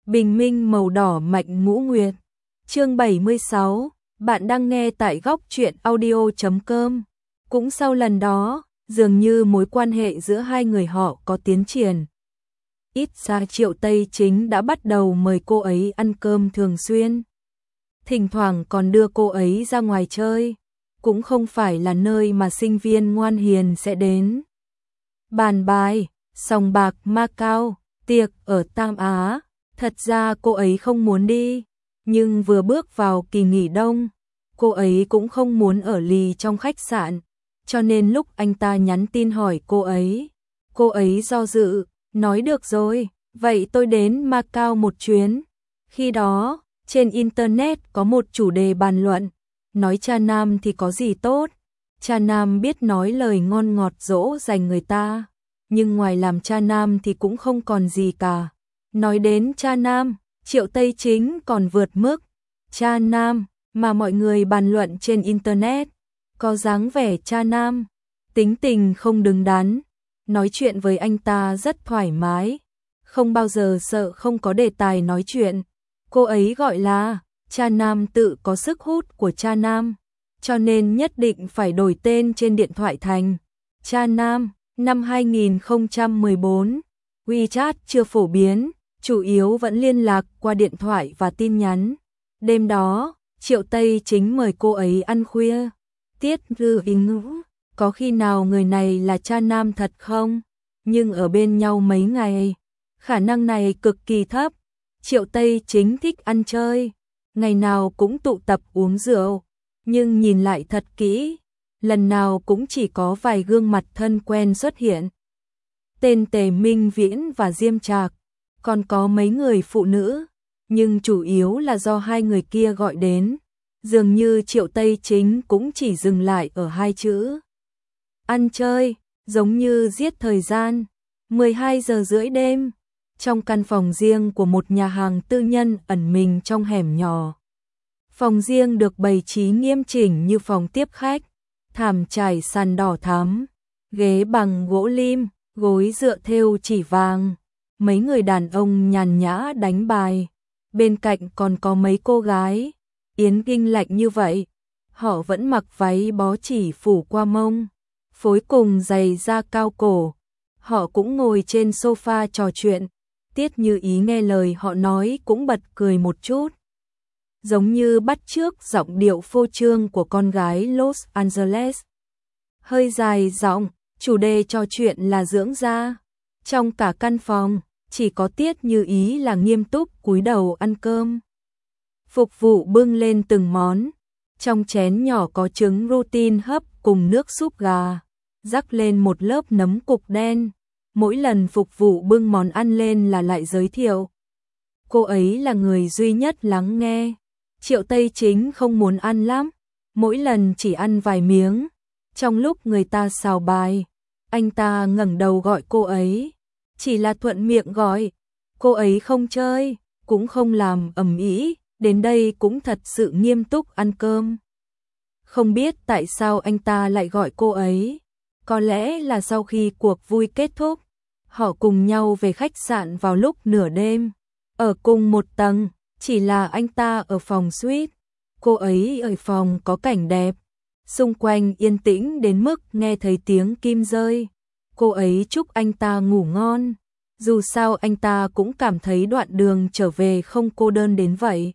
Bình minh màu đỏ mạnh ngũ nguyệt. Chương 76, bạn đang nghe tại góc truyện audio.com. Cũng sau lần đó, dường như mối quan hệ giữa hai người họ có tiến triển. Ít ra Triệu Tây Chính đã bắt đầu mời cô ấy ăn cơm thường xuyên. Thỉnh thoảng còn đưa cô ấy ra ngoài chơi. Cũng không phải là nơi mà sinh viên ngoan hiền sẽ đến. Bàn bài, sòng bạc Macau, tiệc ở Tam Á. Thật ra cô ấy không muốn đi, nhưng vừa bước vào kỳ nghỉ đông, cô ấy cũng không muốn ở lì trong khách sạn, cho nên lúc anh ta nhắn tin hỏi cô ấy do dự, nói được rồi, vậy tôi đến Macau một chuyến. Khi đó, trên Internet có một chủ đề bàn luận, nói cha nam thì có gì tốt, cha nam biết nói lời ngon ngọt dỗ dành người ta, nhưng ngoài làm cha nam thì cũng không còn gì cả. Nói đến cha nam, Triệu Tây Chính còn vượt mức. Cha nam mà mọi người bàn luận trên Internet, có dáng vẻ cha nam, tính tình không đứng đắn, nói chuyện với anh ta rất thoải mái, không bao giờ sợ không có đề tài nói chuyện. Cô ấy gọi là cha nam tự có sức hút của cha nam, cho nên nhất định phải đổi tên trên điện thoại thành cha nam. Năm 2014, WeChat chưa phổ biến, chủ yếu vẫn liên lạc qua điện thoại và tin nhắn. Đêm đó, Triệu Tây Chính mời cô ấy ăn khuya. Tiết Rư ý ngữ, có khi nào người này là cha nam thật không? Nhưng ở bên nhau mấy ngày, khả năng này cực kỳ thấp. Triệu Tây Chính thích ăn chơi, ngày nào cũng tụ tập uống rượu, nhưng nhìn lại thật kỹ, lần nào cũng chỉ có vài gương mặt thân quen xuất hiện. Tên Tề Minh Viễn và Diêm Trạc, còn có mấy người phụ nữ, nhưng chủ yếu là do hai người kia gọi đến. Dường như Triệu Tây Chính cũng chỉ dừng lại ở hai chữ ăn chơi, giống như giết thời gian. 12 giờ rưỡi đêm, trong căn phòng riêng của một nhà hàng tư nhân ẩn mình trong hẻm nhỏ. Phòng riêng được bày trí nghiêm chỉnh như phòng tiếp khách, thảm trải sàn đỏ thắm, ghế bằng gỗ lim, gối dựa thêu chỉ vàng. Mấy người đàn ông nhàn nhã đánh bài, bên cạnh còn có mấy cô gái, yến kinh lạnh như vậy, họ vẫn mặc váy bó chỉ phủ qua mông, phối cùng giày da cao cổ. Họ cũng ngồi trên sofa trò chuyện, Tiết Như Ý nghe lời họ nói cũng bật cười một chút, giống như bắt chước giọng điệu phô trương của con gái Los Angeles. Hơi dài giọng, chủ đề trò chuyện là dưỡng da. Trong cả căn phòng, chỉ có Tiết Như Ý là nghiêm túc cúi đầu ăn cơm. Phục vụ bưng lên từng món, trong chén nhỏ có trứng protein hấp cùng nước súp gà, rắc lên một lớp nấm cục đen. Mỗi lần phục vụ bưng món ăn lên là lại giới thiệu. Cô ấy là người duy nhất lắng nghe. Triệu Tây Chính không muốn ăn lắm, mỗi lần chỉ ăn vài miếng. Trong lúc người ta xào bài, anh ta ngẩng đầu gọi cô ấy, chỉ là thuận miệng gọi, cô ấy không chơi, cũng không làm ầm ĩ, đến đây cũng thật sự nghiêm túc ăn cơm. Không biết tại sao anh ta lại gọi cô ấy, có lẽ là sau khi cuộc vui kết thúc, họ cùng nhau về khách sạn vào lúc nửa đêm, ở cùng một tầng, chỉ là anh ta ở phòng suite, cô ấy ở phòng có cảnh đẹp, xung quanh yên tĩnh đến mức nghe thấy tiếng kim rơi. Cô ấy chúc anh ta ngủ ngon, dù sao anh ta cũng cảm thấy đoạn đường trở về không cô đơn đến vậy.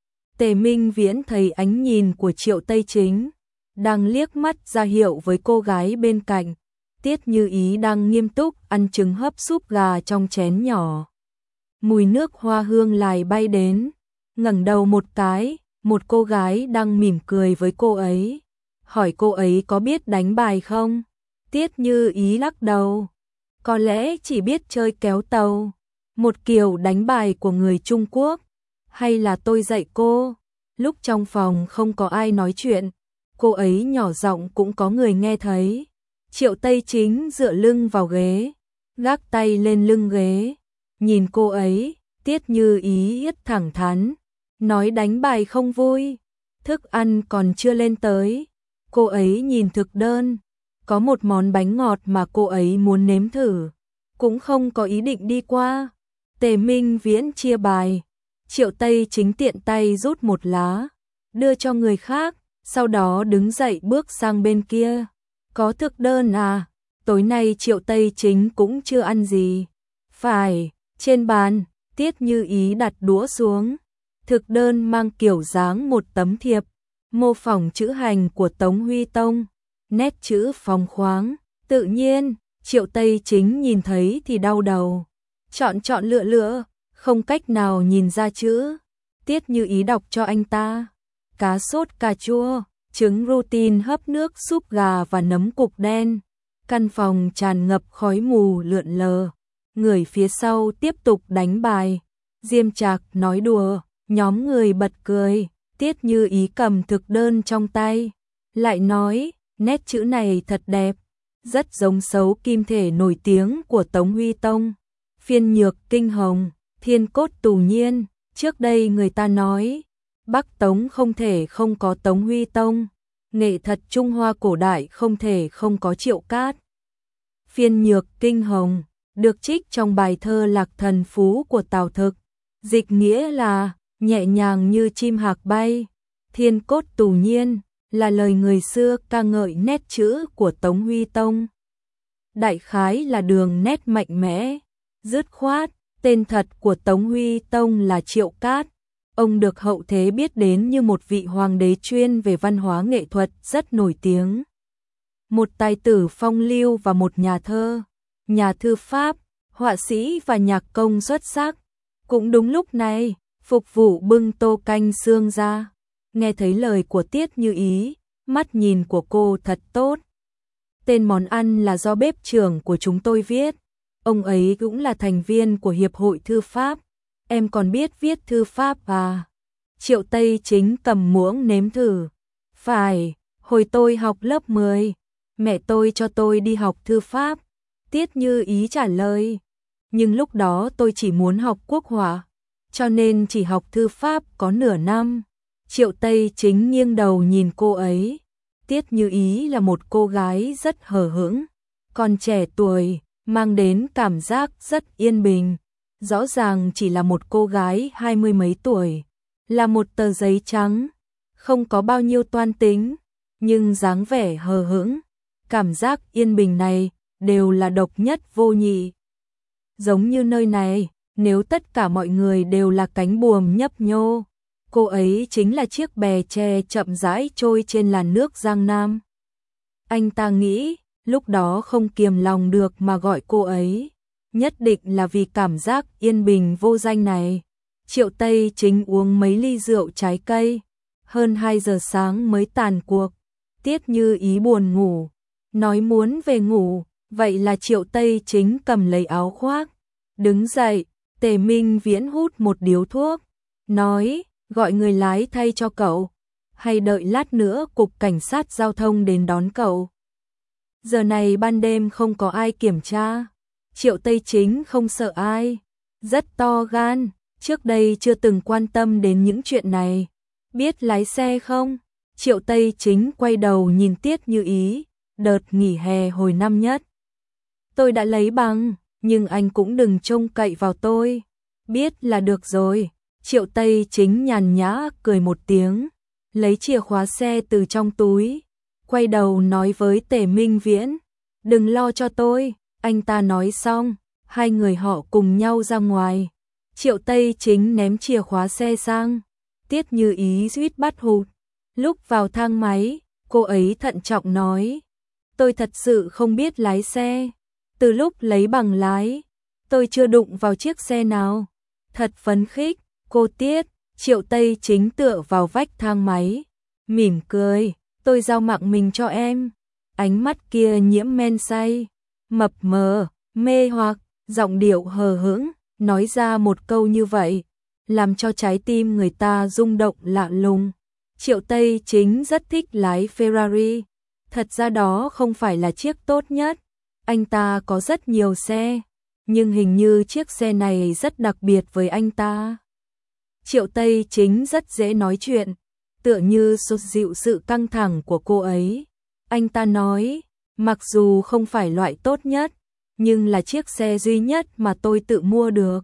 Tề Minh Viễn thấy ánh nhìn của Triệu Tây Chính, đang liếc mắt ra hiệu với cô gái bên cạnh. Tiết Như Ý đang nghiêm túc ăn trứng hấp súp gà trong chén nhỏ. Mùi nước hoa hương lại bay đến, ngẩng đầu một cái, một cô gái đang mỉm cười với cô ấy, hỏi cô ấy có biết đánh bài không? Tiết Như Ý lắc đầu, có lẽ chỉ biết chơi kéo tàu, một kiểu đánh bài của người Trung Quốc, hay là tôi dạy cô? Lúc trong phòng không có ai nói chuyện, cô ấy nhỏ giọng cũng có người nghe thấy. Triệu Tây Chính dựa lưng vào ghế, gác tay lên lưng ghế, nhìn cô ấy. Tiết Như Ý ít thẳng thắn, nói đánh bài không vui, thức ăn còn chưa lên tới. Cô ấy nhìn thực đơn, có một món bánh ngọt mà cô ấy muốn nếm thử, cũng không có ý định đi qua. Tề Minh Viễn chia bài. Triệu Tây Chính tiện tay rút một lá, đưa cho người khác, sau đó đứng dậy bước sang bên kia. Có thực đơn à? Tối nay Triệu Tây Chính cũng chưa ăn gì. Phải, trên bàn, Tiết Như Ý đặt đũa xuống. Thực đơn mang kiểu dáng một tấm thiệp, mô phỏng chữ hành của Tống Huy Tông, nét chữ phóng khoáng, tự nhiên, Triệu Tây Chính nhìn thấy thì đau đầu. Chọn lựa, không cách nào nhìn ra chữ. Tiết Như Ý đọc cho anh ta. Cá sốt cà chua, trứng protein hấp nước súp gà và nấm cục đen. Căn phòng tràn ngập khói mù lượn lờ. Người phía sau tiếp tục đánh bài. Diêm Trạc nói đùa, nhóm người bật cười. Tiết Như Ý cầm thực đơn trong tay, lại nói, nét chữ này thật đẹp, rất giống sấu kim thể nổi tiếng của Tống Huy Tông. Phiên nhược kinh hồng, thiên cốt tù nhiên, trước đây người ta nói, Bắc Tống không thể không có Tống Huy Tông, nghệ thuật Trung Hoa cổ đại không thể không có Triệu Cát. Phiên nhược kinh hồng, được trích trong bài thơ Lạc Thần Phú của Tào Thực, dịch nghĩa là nhẹ nhàng như chim hạc bay. Thiên cốt tù nhiên là lời người xưa ca ngợi nét chữ của Tống Huy Tông. Đại khái là đường nét mạnh mẽ, dứt khoát. Tên thật của Tống Huy Tông là Triệu Cát. Ông được hậu thế biết đến như một vị hoàng đế chuyên về văn hóa nghệ thuật rất nổi tiếng. Một tài tử phong lưu và một nhà thơ, nhà thư pháp, họa sĩ và nhạc công xuất sắc. Cũng đúng lúc này, phục vụ bưng tô canh xương ra. Nghe thấy lời của Tiết Như Ý, mắt nhìn của cô thật tốt. Tên món ăn là do bếp trưởng của chúng tôi viết. Ông ấy cũng là thành viên của Hiệp hội Thư pháp. Em còn biết viết thư pháp à? Triệu Tây Chính cầm muỗng nếm thử. Phải, hồi tôi học lớp 10, mẹ tôi cho tôi đi học thư pháp. Tiết Như Ý trả lời. Nhưng lúc đó tôi chỉ muốn học quốc họa, cho nên chỉ học thư pháp có nửa năm. Triệu Tây Chính nghiêng đầu nhìn cô ấy. Tiết Như Ý là một cô gái rất hờ hững, còn trẻ tuổi, mang đến cảm giác rất yên bình. Rõ ràng chỉ là một cô gái 20 mấy tuổi, là một tờ giấy trắng, không có bao nhiêu toan tính, nhưng dáng vẻ hờ hững, cảm giác yên bình này đều là độc nhất vô nhị. Giống như nơi này, nếu tất cả mọi người đều là cánh buồm nhấp nhô, cô ấy chính là chiếc bè tre chậm rãi trôi trên làn nước Giang Nam. Anh ta nghĩ, lúc đó không kiềm lòng được mà gọi cô ấy, nhất định là vì cảm giác yên bình vô danh này. Triệu Tây Chính uống mấy ly rượu trái cây, hơn 2 giờ sáng mới tàn cuộc. Tiết Như Ý buồn ngủ, nói muốn về ngủ, vậy là Triệu Tây Chính cầm lấy áo khoác, đứng dậy. Tề Minh Viễn hút một điếu thuốc, nói, gọi người lái thay cho cậu, hay đợi lát nữa cục cảnh sát giao thông đến đón cậu. Giờ này ban đêm không có ai kiểm tra. Triệu Tây Chính không sợ ai, rất to gan, trước đây chưa từng quan tâm đến những chuyện này. Biết lái xe không? Triệu Tây Chính quay đầu nhìn Tiết Như Ý, đợt nghỉ hè hồi năm nhất. Tôi đã lấy bằng, nhưng anh cũng đừng trông cậy vào tôi. Biết là được rồi. Triệu Tây Chính nhàn nhã cười một tiếng, lấy chìa khóa xe từ trong túi, quay đầu nói với Tề Minh Viễn, đừng lo cho tôi. Anh ta nói xong, hai người họ cùng nhau ra ngoài. Triệu Tây Chính ném chìa khóa xe sang, Tiết Như Ý suýt bắt hụt. Lúc vào thang máy, cô ấy thận trọng nói, tôi thật sự không biết lái xe. Từ lúc lấy bằng lái, tôi chưa đụng vào chiếc xe nào. Thật phấn khích, cô Tiết. Triệu Tây Chính tựa vào vách thang máy, mỉm cười, tôi giao mạng mình cho em. Ánh mắt kia nhiễm men say, mập mờ, mê hoặc, giọng điệu hờ hững, nói ra một câu như vậy, làm cho trái tim người ta rung động lạ lùng. Triệu Tây Chính rất thích lái Ferrari, thật ra đó không phải là chiếc tốt nhất, anh ta có rất nhiều xe, nhưng hình như chiếc xe này rất đặc biệt với anh ta. Triệu Tây Chính rất dễ nói chuyện, tựa như sụt dịu sự căng thẳng của cô ấy. Anh ta nói, mặc dù không phải loại tốt nhất, nhưng là chiếc xe duy nhất mà tôi tự mua được.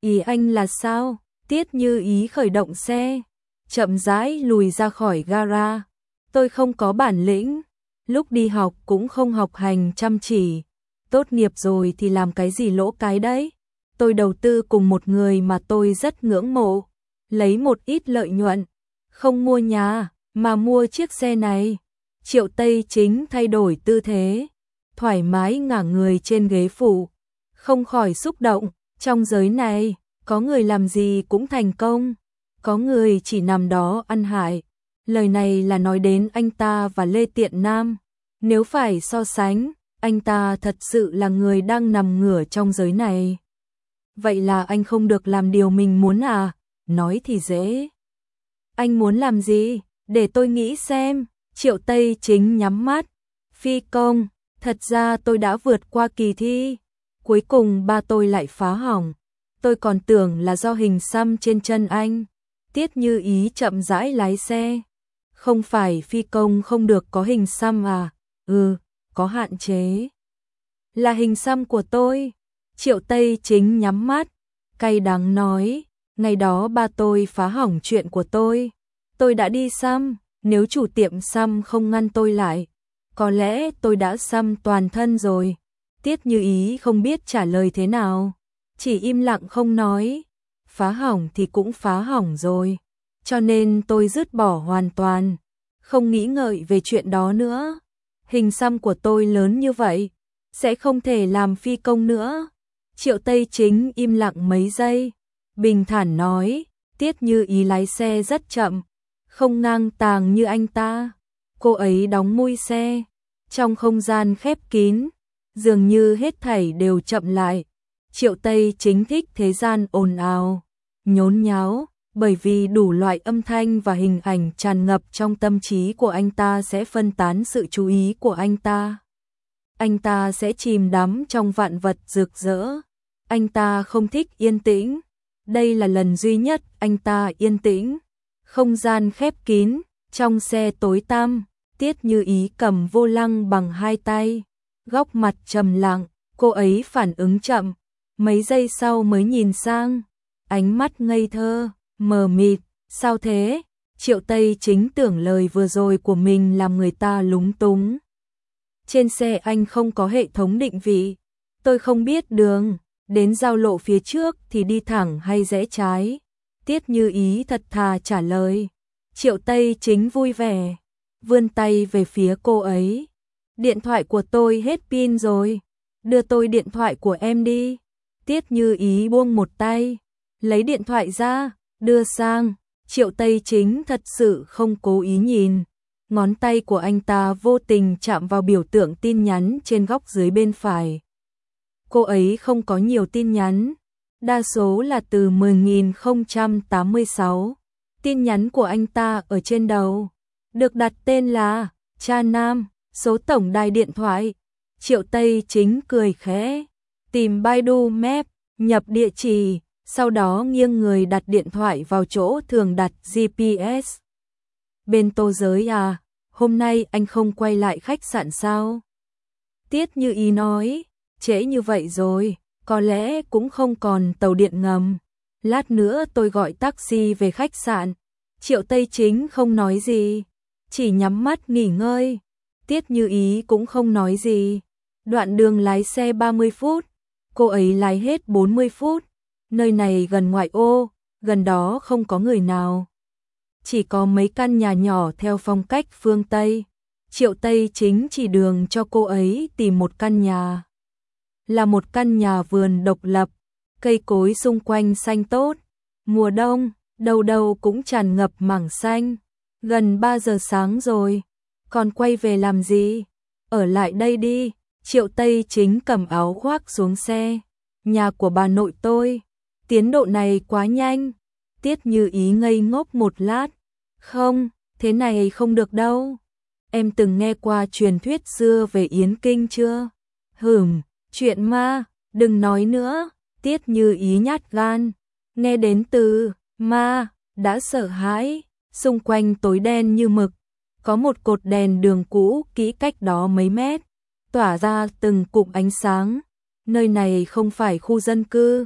Ý anh là sao? Tiết Như Ý khởi động xe, chậm rãi lùi ra khỏi gara. Tôi không có bản lĩnh, lúc đi học cũng không học hành chăm chỉ. Tốt nghiệp rồi thì làm cái gì lỗ cái đấy. Tôi đầu tư cùng một người mà tôi rất ngưỡng mộ, lấy một ít lợi nhuận, không mua nhà, mà mua chiếc xe này. Triệu Tây Chính thay đổi tư thế, thoải mái ngả người trên ghế phụ, không khỏi xúc động. Trong giới này, có người làm gì cũng thành công, có người chỉ nằm đó ăn hại. Lời này là nói đến anh ta và Lê Tiện Nam. Nếu phải so sánh, anh ta thật sự là người đang nằm ngửa trong giới này. Vậy là anh không được làm điều mình muốn à? Nói thì dễ. Anh muốn làm gì? Để tôi nghĩ xem. Triệu Tây Chính nhắm mắt. Phi công, thật ra tôi đã vượt qua kỳ thi. Cuối cùng ba tôi lại phá hỏng. Tôi còn tưởng là do hình xăm trên chân anh. Tiết Như Ý chậm rãi lái xe. Không phải phi công không được có hình xăm à? Có hạn chế. Là hình xăm của tôi. Triệu Tây Chính nhắm mắt, cay đắng nói, ngày đó ba tôi phá hỏng chuyện của tôi. Tôi đã đi xăm, nếu chủ tiệm xăm không ngăn tôi lại, có lẽ tôi đã xăm toàn thân rồi. Tiết Như Ý không biết trả lời thế nào, chỉ im lặng không nói. Phá hỏng thì cũng phá hỏng rồi, cho nên tôi dứt bỏ hoàn toàn, không nghĩ ngợi về chuyện đó nữa. Hình xăm của tôi lớn như vậy, sẽ không thể làm phi công nữa. Triệu Tây Chính im lặng mấy giây, bình thản nói, Tiết Như Ý lái xe rất chậm, không ngang tàng như anh ta. Cô ấy đóng mui xe, trong không gian khép kín, dường như hết thảy đều chậm lại. Triệu Tây Chính thích thế gian ồn ào, nhốn nháo, bởi vì đủ loại âm thanh và hình ảnh tràn ngập trong tâm trí của anh ta sẽ phân tán sự chú ý của anh ta. Anh ta sẽ chìm đắm trong vạn vật rực rỡ. Anh ta không thích yên tĩnh. Đây là lần duy nhất anh ta yên tĩnh. Không gian khép kín, trong xe tối tăm, Tiết Như Ý cầm vô lăng bằng hai tay, góc mặt trầm lặng, cô ấy phản ứng chậm, mấy giây sau mới nhìn sang, ánh mắt ngây thơ, mờ mịt, sao thế? Triệu Tây Chính tưởng lời vừa rồi của mình làm người ta lúng túng. Trên xe anh không có hệ thống định vị, tôi không biết đường, đến giao lộ phía trước thì đi thẳng hay rẽ trái? Tiết Như Ý thật thà trả lời. Triệu Tây Chính vui vẻ, vươn tay về phía cô ấy. Điện thoại của tôi hết pin rồi, đưa tôi điện thoại của em đi. Tiết Như Ý buông một tay, lấy điện thoại ra, đưa sang. Triệu Tây Chính thật sự không cố ý nhìn. Ngón tay của anh ta vô tình chạm vào biểu tượng tin nhắn trên góc dưới bên phải. Cô ấy không có nhiều tin nhắn, đa số là từ 10.086. Tin nhắn của anh ta ở trên đầu, được đặt tên là Cha Nam, số tổng đài điện thoại. Triệu Tây Chính cười khẽ, tìm Baidu Map, nhập địa chỉ, sau đó nghiêng người đặt điện thoại vào chỗ thường đặt GPS. Bên Tô Giới à, hôm nay anh không quay lại khách sạn sao? Tiết Như Ý nói, trễ như vậy rồi, có lẽ cũng không còn tàu điện ngầm. Lát nữa tôi gọi taxi về khách sạn. Triệu Tây Chính không nói gì, chỉ nhắm mắt nghỉ ngơi. Tiết Như Ý cũng không nói gì. Đoạn đường lái xe 30 phút, cô ấy lái hết 40 phút. Nơi này gần ngoại ô, gần đó không có người nào. Chỉ có mấy căn nhà nhỏ theo phong cách phương Tây. Triệu Tây Chính chỉ đường cho cô ấy tìm một căn nhà. Là một căn nhà vườn độc lập, cây cối xung quanh xanh tốt. Mùa đông, đâu đâu cũng tràn ngập mảng xanh. Gần 3 giờ sáng rồi, còn quay về làm gì? Ở lại đây đi. Triệu Tây Chính cầm áo khoác xuống xe. Nhà của bà nội tôi. Tiến độ này quá nhanh. Tiết Như Ý ngây ngốc một lát. Không, thế này không được đâu. Em từng nghe qua truyền thuyết xưa về Yến Kinh chưa? Chuyện ma, đừng nói nữa. Tiết Như Ý nhát gan. Nghe đến từ ma, đã sợ hãi. Xung quanh tối đen như mực. Có một cột đèn đường cũ kỹ cách đó mấy mét, tỏa ra từng cụm ánh sáng. Nơi này không phải khu dân cư.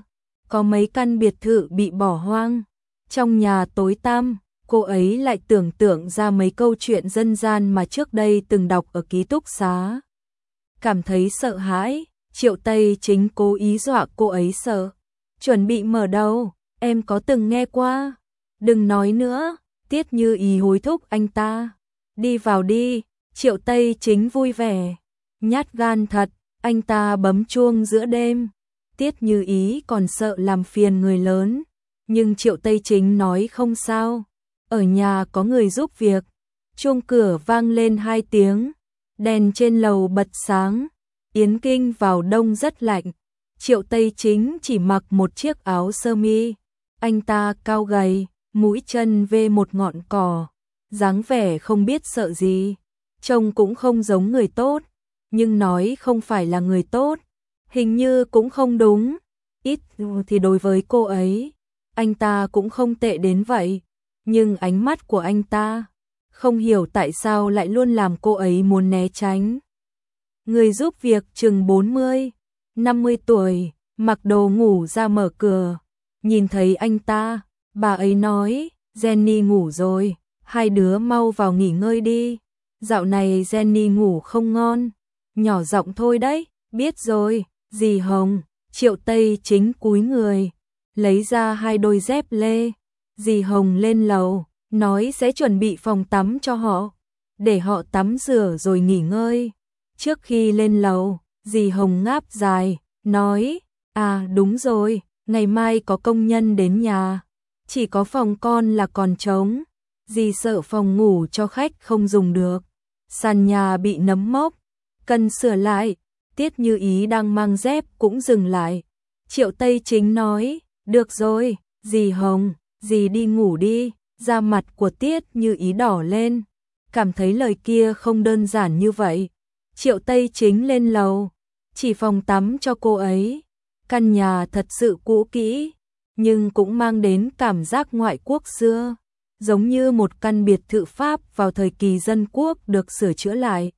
có mấy căn biệt thự bị bỏ hoang. Trong nhà tối tăm, cô ấy lại tưởng tượng ra mấy câu chuyện dân gian mà trước đây từng đọc ở ký túc xá. Cảm thấy sợ hãi, Triệu Tây Chính cố ý dọa cô ấy sợ. Chuẩn bị mở đầu, em có từng nghe qua. Đừng nói nữa, Tiết Như Ý hối thúc anh ta. Đi vào đi, Triệu Tây Chính vui vẻ. Nhát gan thật, anh ta bấm chuông giữa đêm. Tiết Như Ý còn sợ làm phiền người lớn, nhưng Triệu Tây Chính nói không sao. Ở nhà có người giúp việc. Chuông cửa vang lên 2 tiếng, đèn trên lầu bật sáng. Yến Kinh vào đông rất lạnh. Triệu Tây Chính chỉ mặc một chiếc áo sơ mi. Anh ta cao gầy, mũi chân vê một ngọn cỏ, dáng vẻ không biết sợ gì. Trông cũng không giống người tốt, nhưng nói không phải là người tốt, hình như cũng không đúng. Ít thì đối với cô ấy, anh ta cũng không tệ đến vậy. Nhưng ánh mắt của anh ta, không hiểu tại sao lại luôn làm cô ấy muốn né tránh. Người giúp việc chừng 40, 50 tuổi, mặc đồ ngủ ra mở cửa. Nhìn thấy anh ta, bà ấy nói, Jenny ngủ rồi, hai đứa mau vào nghỉ ngơi đi. Dạo này Jenny ngủ không ngon. Nhỏ giọng thôi đấy, biết rồi, dì Hồng. Triệu Tây Chính cúi người, lấy ra 2 đôi dép lê. Dì Hồng lên lầu, nói sẽ chuẩn bị phòng tắm cho họ, để họ tắm rửa rồi nghỉ ngơi. Trước khi lên lầu, dì Hồng ngáp dài, nói, à đúng rồi, ngày mai có công nhân đến nhà, chỉ có phòng con là còn trống. Dì sợ phòng ngủ cho khách không dùng được, sàn nhà bị nấm mốc, cần sửa lại. Tiết Như Ý đang mang dép cũng dừng lại. Triệu Tây Chính nói, được rồi, dì Hồng, dì đi ngủ đi. Da mặt của Tiết Như Ý đỏ lên, cảm thấy lời kia không đơn giản như vậy. Triệu Tây Chính lên lầu, chỉ phòng tắm cho cô ấy. Căn nhà thật sự cũ kỹ, nhưng cũng mang đến cảm giác ngoại quốc xưa, giống như một căn biệt thự Pháp vào thời kỳ dân quốc được sửa chữa lại.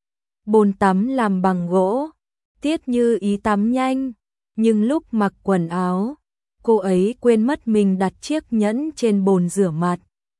Bồn tắm làm bằng gỗ, Tiết Như Ý tắm nhanh, nhưng lúc mặc quần áo, cô ấy quên mất mình đặt chiếc nhẫn trên bồn rửa mặt,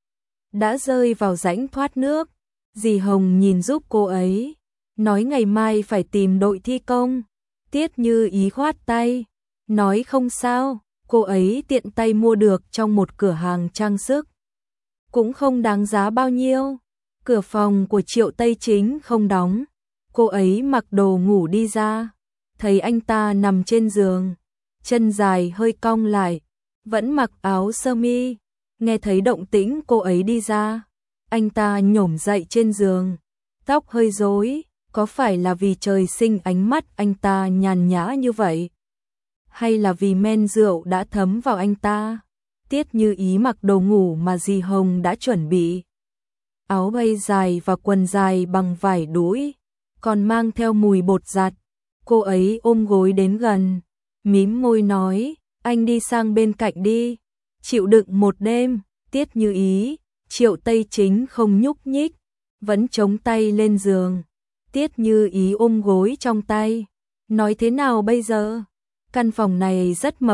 đã rơi vào rãnh thoát nước. Dì Hồng nhìn giúp cô ấy, nói ngày mai phải tìm đội thi công. Tiết Như Ý khoát tay, nói không sao, cô ấy tiện tay mua được trong một cửa hàng trang sức, cũng không đáng giá bao nhiêu. Cửa phòng của Triệu Tây Chính không đóng, cô ấy mặc đồ ngủ đi ra, thấy anh ta nằm trên giường, chân dài hơi cong lại, vẫn mặc áo sơ mi. Nghe thấy động tĩnh cô ấy đi ra, anh ta nhổm dậy trên giường, tóc hơi rối, có phải là vì trời sinh ánh mắt anh ta nhàn nhã như vậy, hay là vì men rượu đã thấm vào anh ta? Tiết Như Ý mặc đồ ngủ mà dì Hồng đã chuẩn bị, áo bay dài và quần dài bằng vải đũi, còn mang theo mùi bột giặt. Cô ấy ôm gối đến gần, mím môi nói, anh đi sang bên cạnh đi, chịu đựng một đêm. Tiết Như Ý, Triệu Tây Chính không nhúc nhích, vẫn chống tay lên giường. Tiết Như Ý ôm gối trong tay, nói thế nào bây giờ? Căn phòng này rất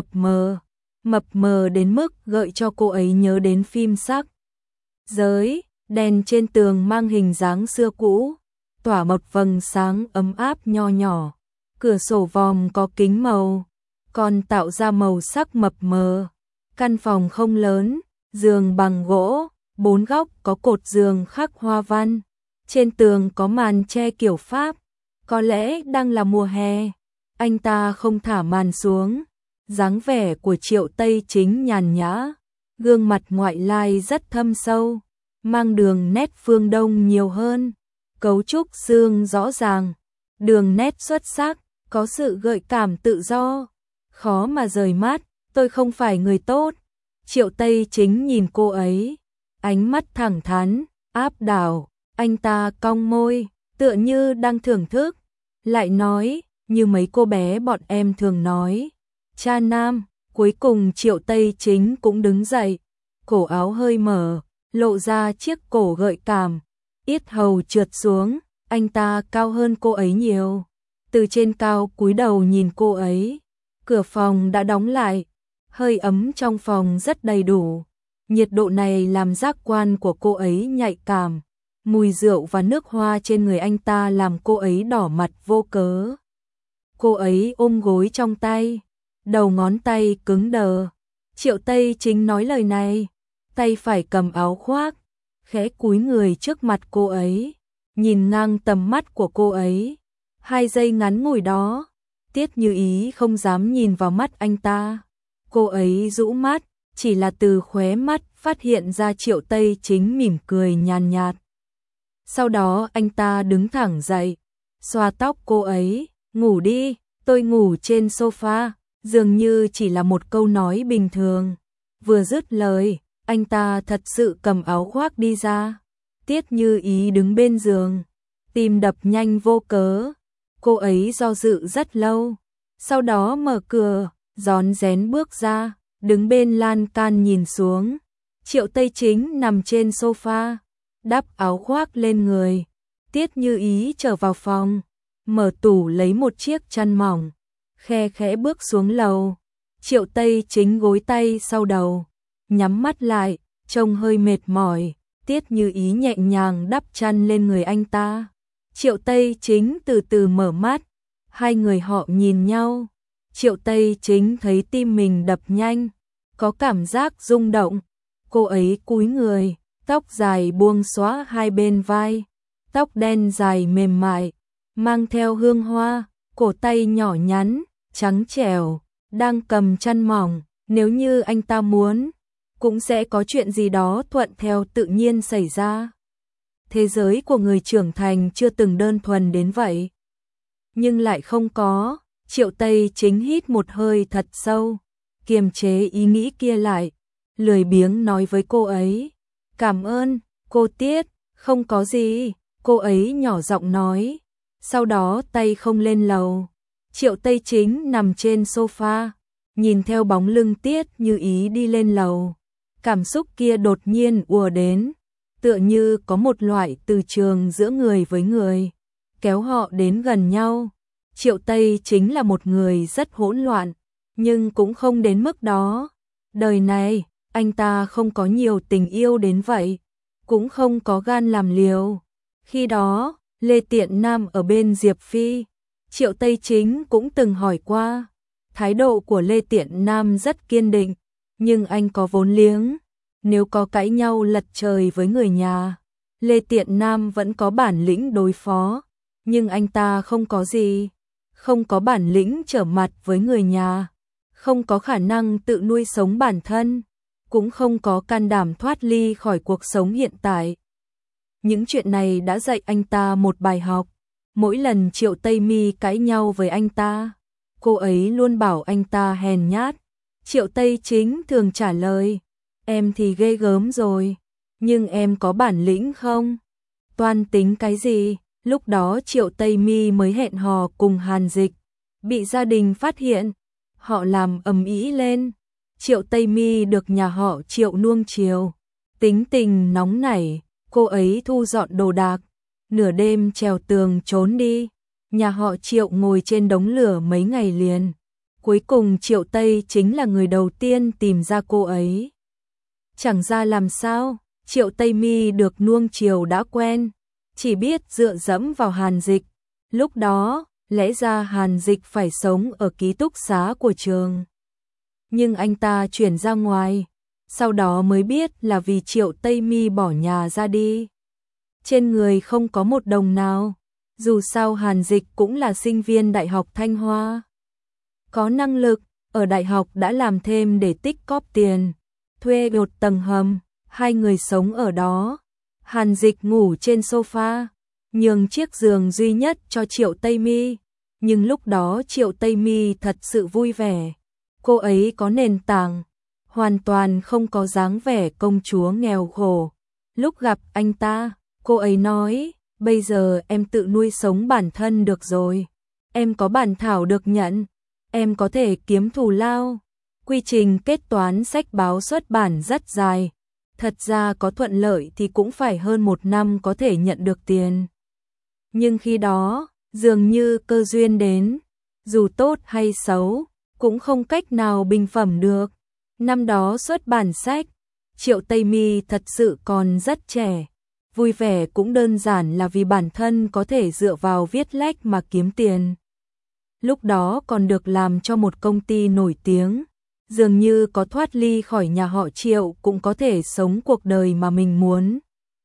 mập mờ đến mức gợi cho cô ấy nhớ đến phim sắc giới. Đèn trên tường mang hình dáng xưa cũ, tỏa một vầng sáng ấm áp nho nhỏ. Cửa sổ vòm có kính màu, còn tạo ra màu sắc mập mờ. Căn phòng không lớn, giường bằng gỗ, 4 góc có cột giường khắc hoa văn. Trên tường có màn che kiểu Pháp, có lẽ đang là mùa hè. Anh ta không thả màn xuống, dáng vẻ của Triệu Tây Chính nhàn nhã, gương mặt ngoại lai rất thâm sâu, mang đường nét phương Đông nhiều hơn, cấu trúc xương rõ ràng, đường nét xuất sắc, có sự gợi cảm tự do, khó mà rời mắt. Tôi không phải người tốt. Triệu Tây Chính nhìn cô ấy, ánh mắt thẳng thắn, áp đảo. Anh ta cong môi, tựa như đang thưởng thức, lại nói, như mấy cô bé bọn em thường nói, cha nam. Cuối cùng Triệu Tây Chính cũng đứng dậy, cổ áo hơi mở, lộ ra chiếc cổ gợi cảm, yết hầu trượt xuống. Anh ta cao hơn cô ấy nhiều, từ trên cao cúi đầu nhìn cô ấy. Cửa phòng đã đóng lại, Hơi ấm trong phòng rất đầy đủ. Nhiệt độ này làm giác quan của cô ấy nhạy cảm. Mùi rượu và nước hoa trên người anh ta làm cô ấy đỏ mặt vô cớ. Cô ấy ôm gối trong tay, đầu ngón tay cứng đờ. Triệu Tây Chính nói lời này, tay phải cầm áo khoác, khẽ cúi người trước mặt cô ấy, nhìn ngang tầm mắt của cô ấy. 2 giây ngắn ngủi đó, Tiết Như Ý không dám nhìn vào mắt anh ta. Cô ấy rũ mắt, chỉ là từ khóe mắt phát hiện ra Triệu Tây Chính mỉm cười nhàn nhạt. Sau đó anh ta đứng thẳng dậy, xoa tóc cô ấy, ngủ đi, tôi ngủ trên sofa, dường như chỉ là một câu nói bình thường. Vừa dứt lời, anh ta thật sự cầm áo khoác đi ra. Tiết Như Ý đứng bên giường, tim đập nhanh vô cớ. Cô ấy do dự rất lâu, sau đó mở cửa, rón rén bước ra, đứng bên lan can nhìn xuống. Triệu Tây Chính nằm trên sofa, đắp áo khoác lên người. Tiết Như Ý trở vào phòng, mở tủ lấy một chiếc chăn mỏng, khe khẽ bước xuống lầu. Triệu Tây Chính gối tay sau đầu, nhắm mắt lại, trông hơi mệt mỏi. Tiết Như Ý nhẹ nhàng đắp chăn lên người anh ta. Triệu Tây Chính từ từ mở mắt, hai người họ nhìn nhau. Triệu Tây Chính thấy tim mình đập nhanh, có cảm giác rung động. Cô ấy cúi người, tóc dài buông xõa hai bên vai, tóc đen dài mềm mại, mang theo hương hoa, cổ tay nhỏ nhắn, trắng trẻo, đang cầm chăn mỏng. Nếu như anh ta muốn, cũng sẽ có chuyện gì đó thuận theo tự nhiên xảy ra. Thế giới của người trưởng thành chưa từng đơn thuần đến vậy. Nhưng lại không có. Triệu Tây Chính hít một hơi thật sâu, kiềm chế ý nghĩ kia lại, lười biếng nói với cô ấy. Cảm ơn, cô Tiết, không có gì, cô ấy nhỏ giọng nói. Sau đó tay không lên lầu. Triệu Tây Chính nằm trên sofa, nhìn theo bóng lưng Tiết Như Ý đi lên lầu. Cảm xúc kia đột nhiên ùa đến, tựa như có một loại từ trường giữa người với người, kéo họ đến gần nhau. Triệu Tây Chính là một người rất hỗn loạn, nhưng cũng không đến mức đó. Đời này, anh ta không có nhiều tình yêu đến vậy, cũng không có gan làm liều. Khi đó, Lê Tiện Nam ở bên Diệp Phi, Triệu Tây Chính cũng từng hỏi qua. Thái độ của Lê Tiện Nam rất kiên định, nhưng anh có vốn liếng. Nếu có cãi nhau lật trời với người nhà, Lê Tiện Nam vẫn có bản lĩnh đối phó, nhưng anh ta không có gì. Không có bản lĩnh trở mặt với người nhà, không có khả năng tự nuôi sống bản thân, cũng không có can đảm thoát ly khỏi cuộc sống hiện tại. Những chuyện này đã dạy anh ta một bài học. Mỗi lần Triệu Tây Mi cãi nhau với anh ta, cô ấy luôn bảo anh ta hèn nhát. Triệu Tây Chính thường trả lời, em thì ghê gớm rồi, nhưng em có bản lĩnh không? Toan tính cái gì? Lúc đó Triệu Tây Mi mới hẹn hò cùng Hàn Dịch, bị gia đình phát hiện, họ làm ầm ĩ lên. Triệu Tây Mi được nhà họ Triệu nuông chiều, tính tình nóng nảy, cô ấy thu dọn đồ đạc, nửa đêm trèo tường trốn đi. Nhà họ Triệu ngồi trên đống lửa mấy ngày liền. Cuối cùng Triệu Tây Chính là người đầu tiên tìm ra cô ấy. Chẳng ra làm sao, Triệu Tây Mi được nuông chiều đã quen, chỉ biết dựa dẫm vào Hàn Dịch. Lúc đó, lẽ ra Hàn Dịch phải sống ở ký túc xá của trường. Nhưng anh ta chuyển ra ngoài, sau đó mới biết là vì Triệu Tây Mi bỏ nhà ra đi. Trên người không có một đồng nào, dù sao Hàn Dịch cũng là sinh viên Đại học Thanh Hoa. Có năng lực, ở đại học đã làm thêm để tích cóp tiền, thuê một tầng hầm, hai người sống ở đó. Hàn Dịch ngủ trên sofa, nhường chiếc giường duy nhất cho Triệu Tây Mi. Nhưng lúc đó Triệu Tây Mi thật sự vui vẻ. Cô ấy có nền tảng, hoàn toàn không có dáng vẻ công chúa nghèo khổ. Lúc gặp anh ta, cô ấy nói, bây giờ em tự nuôi sống bản thân được rồi. Em có bản thảo được nhận, em có thể kiếm thù lao. Quy trình kết toán sách báo xuất bản rất dài. Thật ra có thuận lợi thì cũng phải hơn 1 năm có thể nhận được tiền. Nhưng khi đó, dường như cơ duyên đến, dù tốt hay xấu, cũng không cách nào bình phẩm được. Năm đó xuất bản sách, Triệu Tây Mi thật sự còn rất trẻ. Vui vẻ cũng đơn giản là vì bản thân có thể dựa vào viết lách mà kiếm tiền. Lúc đó còn được làm cho một công ty nổi tiếng, dường như có thoát ly khỏi nhà họ Triệu cũng có thể sống cuộc đời mà mình muốn.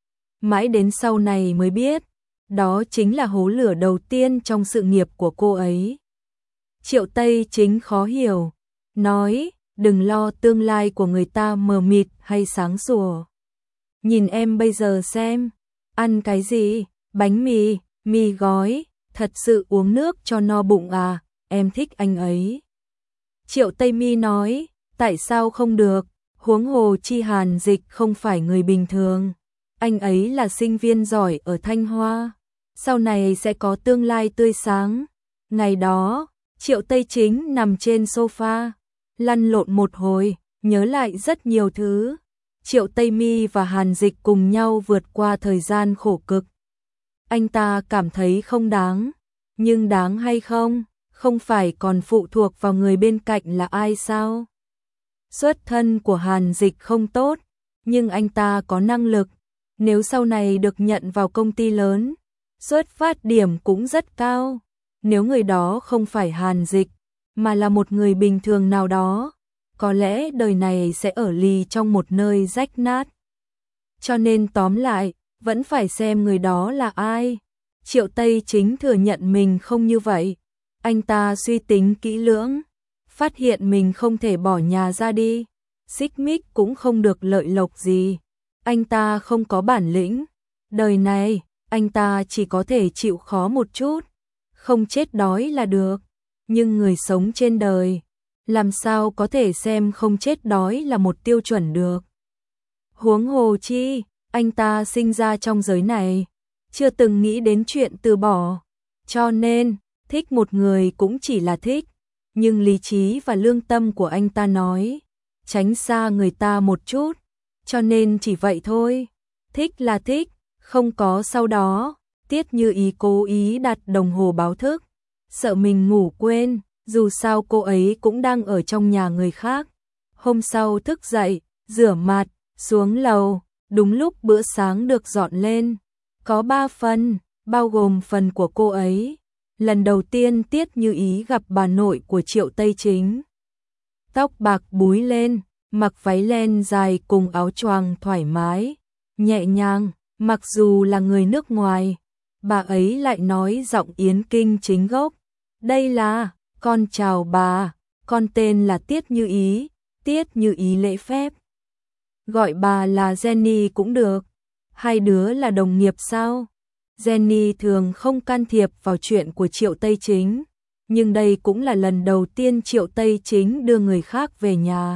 Mãi đến sau này mới biết, đó chính là hố lửa đầu tiên trong sự nghiệp của cô ấy. Triệu Tây Chính khó hiểu, nói, đừng lo tương lai của người ta mờ mịt hay sáng sủa. Nhìn em bây giờ xem, ăn cái gì, bánh mì, mì gói, thật sự uống nước cho no bụng à, em thích anh ấy. Triệu Tây Mi nói, tại sao không được, huống hồ chi Hàn Dịch không phải người bình thường. Anh ấy là sinh viên giỏi ở Thanh Hoa, sau này sẽ có tương lai tươi sáng. Ngày đó, Triệu Tây Chính nằm trên sofa, lăn lộn một hồi, nhớ lại rất nhiều thứ. Triệu Tây Mi và Hàn Dịch cùng nhau vượt qua thời gian khổ cực. Anh ta cảm thấy không đáng, nhưng đáng hay không, không phải còn phụ thuộc vào người bên cạnh là ai sao? Xuất thân của Hàn Dịch không tốt, nhưng anh ta có năng lực. Nếu sau này được nhận vào công ty lớn, xuất phát điểm cũng rất cao. Nếu người đó không phải Hàn Dịch, mà là một người bình thường nào đó, có lẽ đời này sẽ ở lì trong một nơi rách nát. Cho nên tóm lại, vẫn phải xem người đó là ai. Triệu Tây Chính thừa nhận mình không như vậy. Anh ta suy tính kỹ lưỡng, phát hiện mình không thể bỏ nhà ra đi, xích mích cũng không được lợi lộc gì. Anh ta không có bản lĩnh. Đời này, anh ta chỉ có thể chịu khó một chút, không chết đói là được. Nhưng người sống trên đời, làm sao có thể xem không chết đói là một tiêu chuẩn được. Huống hồ chi, anh ta sinh ra trong giới này, chưa từng nghĩ đến chuyện từ bỏ. Cho nên, thích một người cũng chỉ là thích, nhưng lý trí và lương tâm của anh ta nói, tránh xa người ta một chút, cho nên chỉ vậy thôi. Thích là thích, không có sau đó. Tiết Như Ý cố ý đặt đồng hồ báo thức, sợ mình ngủ quên, dù sao cô ấy cũng đang ở trong nhà người khác. Hôm sau thức dậy, rửa mặt, xuống lầu, đúng lúc bữa sáng được dọn lên. Có 3 phần, bao gồm phần của cô ấy. Lần đầu tiên Tiết Như Ý gặp bà nội của Triệu Tây Chính. Tóc bạc búi lên, mặc váy len dài cùng áo choàng thoải mái, nhẹ nhàng, mặc dù là người nước ngoài, bà ấy lại nói giọng Yến Kinh chính gốc. Đây là, con chào bà, con tên là Tiết Như Ý. Tiết Như Ý lễ phép. Gọi bà là Jenny cũng được. Hai đứa là đồng nghiệp sao? Jenny thường không can thiệp vào chuyện của Triệu Tây Chính, nhưng đây cũng là lần đầu tiên Triệu Tây Chính đưa người khác về nhà.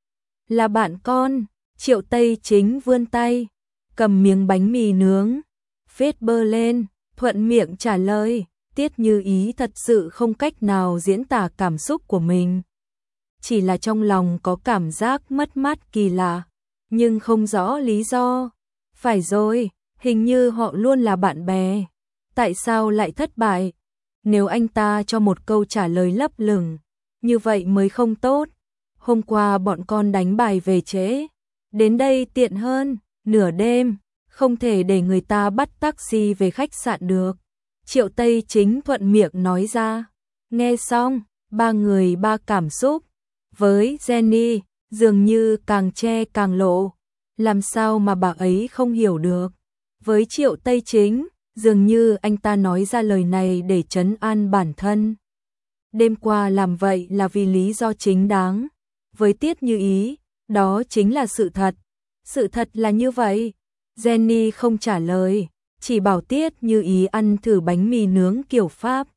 Là bạn con. Triệu Tây Chính vươn tay, cầm miếng bánh mì nướng, phết bơ lên, thuận miệng trả lời. Tiết Như Ý thật sự không cách nào diễn tả cảm xúc của mình. Chỉ là trong lòng có cảm giác mất mát kỳ lạ, nhưng không rõ lý do. Phải rồi, hình như họ luôn là bạn bè. Tại sao lại thất bại? Nếu anh ta cho một câu trả lời lấp lửng, như vậy mới không tốt. Hôm qua bọn con đánh bài về trễ, đến đây tiện hơn, nửa đêm, không thể để người ta bắt taxi về khách sạn được. Triệu Tây Chính thuận miệng nói ra. Nghe xong, ba người ba cảm xúc. Với Jenny, dường như càng che càng lộ. Làm sao mà bà ấy không hiểu được. Với Triệu Tây Chính, dường như anh ta nói ra lời này để trấn an bản thân. Đêm qua làm vậy là vì lý do chính đáng. Với Tiết Như Ý, đó chính là sự thật. Sự thật là như vậy. Jenny không trả lời, chỉ bảo Tiết Như Ý ăn thử bánh mì nướng kiểu Pháp.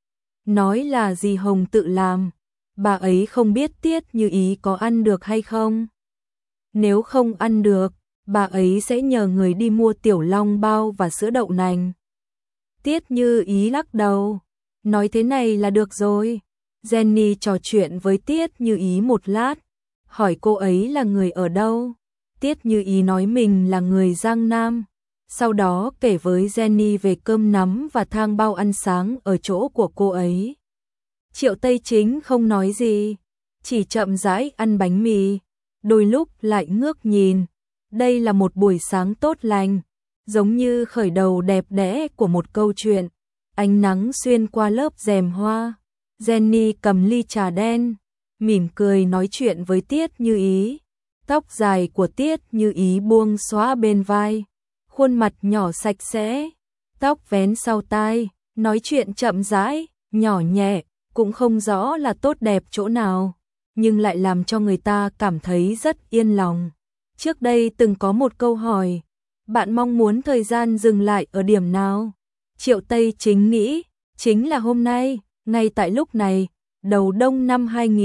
Nói là dì Hồng tự làm, bà ấy không biết Tiết Như Ý có ăn được hay không. Nếu không ăn được, bà ấy sẽ nhờ người đi mua tiểu long bao và sữa đậu nành. Tiết Như Ý lắc đầu, nói thế này là được rồi. Jenny trò chuyện với Tiết Như Ý một lát, hỏi cô ấy là người ở đâu. Tiết Như Ý nói mình là người Giang Nam, sau đó kể với Jenny về cơm nắm và thang bao ăn sáng ở chỗ của cô ấy. Triệu Tây Chính không nói gì, chỉ chậm rãi ăn bánh mì, đôi lúc lại ngước nhìn. Đây là một buổi sáng tốt lành, giống như khởi đầu đẹp đẽ của một câu chuyện. Ánh nắng xuyên qua lớp rèm hoa. Jenny cầm ly trà đen, mỉm cười nói chuyện với Tiết Như Ý. Tóc dài của Tiết Như Ý buông xõa bên vai, khuôn mặt nhỏ sạch sẽ, tóc vén sau tai, nói chuyện chậm rãi, nhỏ nhẹ, cũng không rõ là tốt đẹp chỗ nào, nhưng lại làm cho người ta cảm thấy rất yên lòng. Trước đây từng có một câu hỏi, bạn mong muốn thời gian dừng lại ở điểm nào? Triệu Tây Chính nghĩ, chính là hôm nay, ngay tại lúc này, đầu đông năm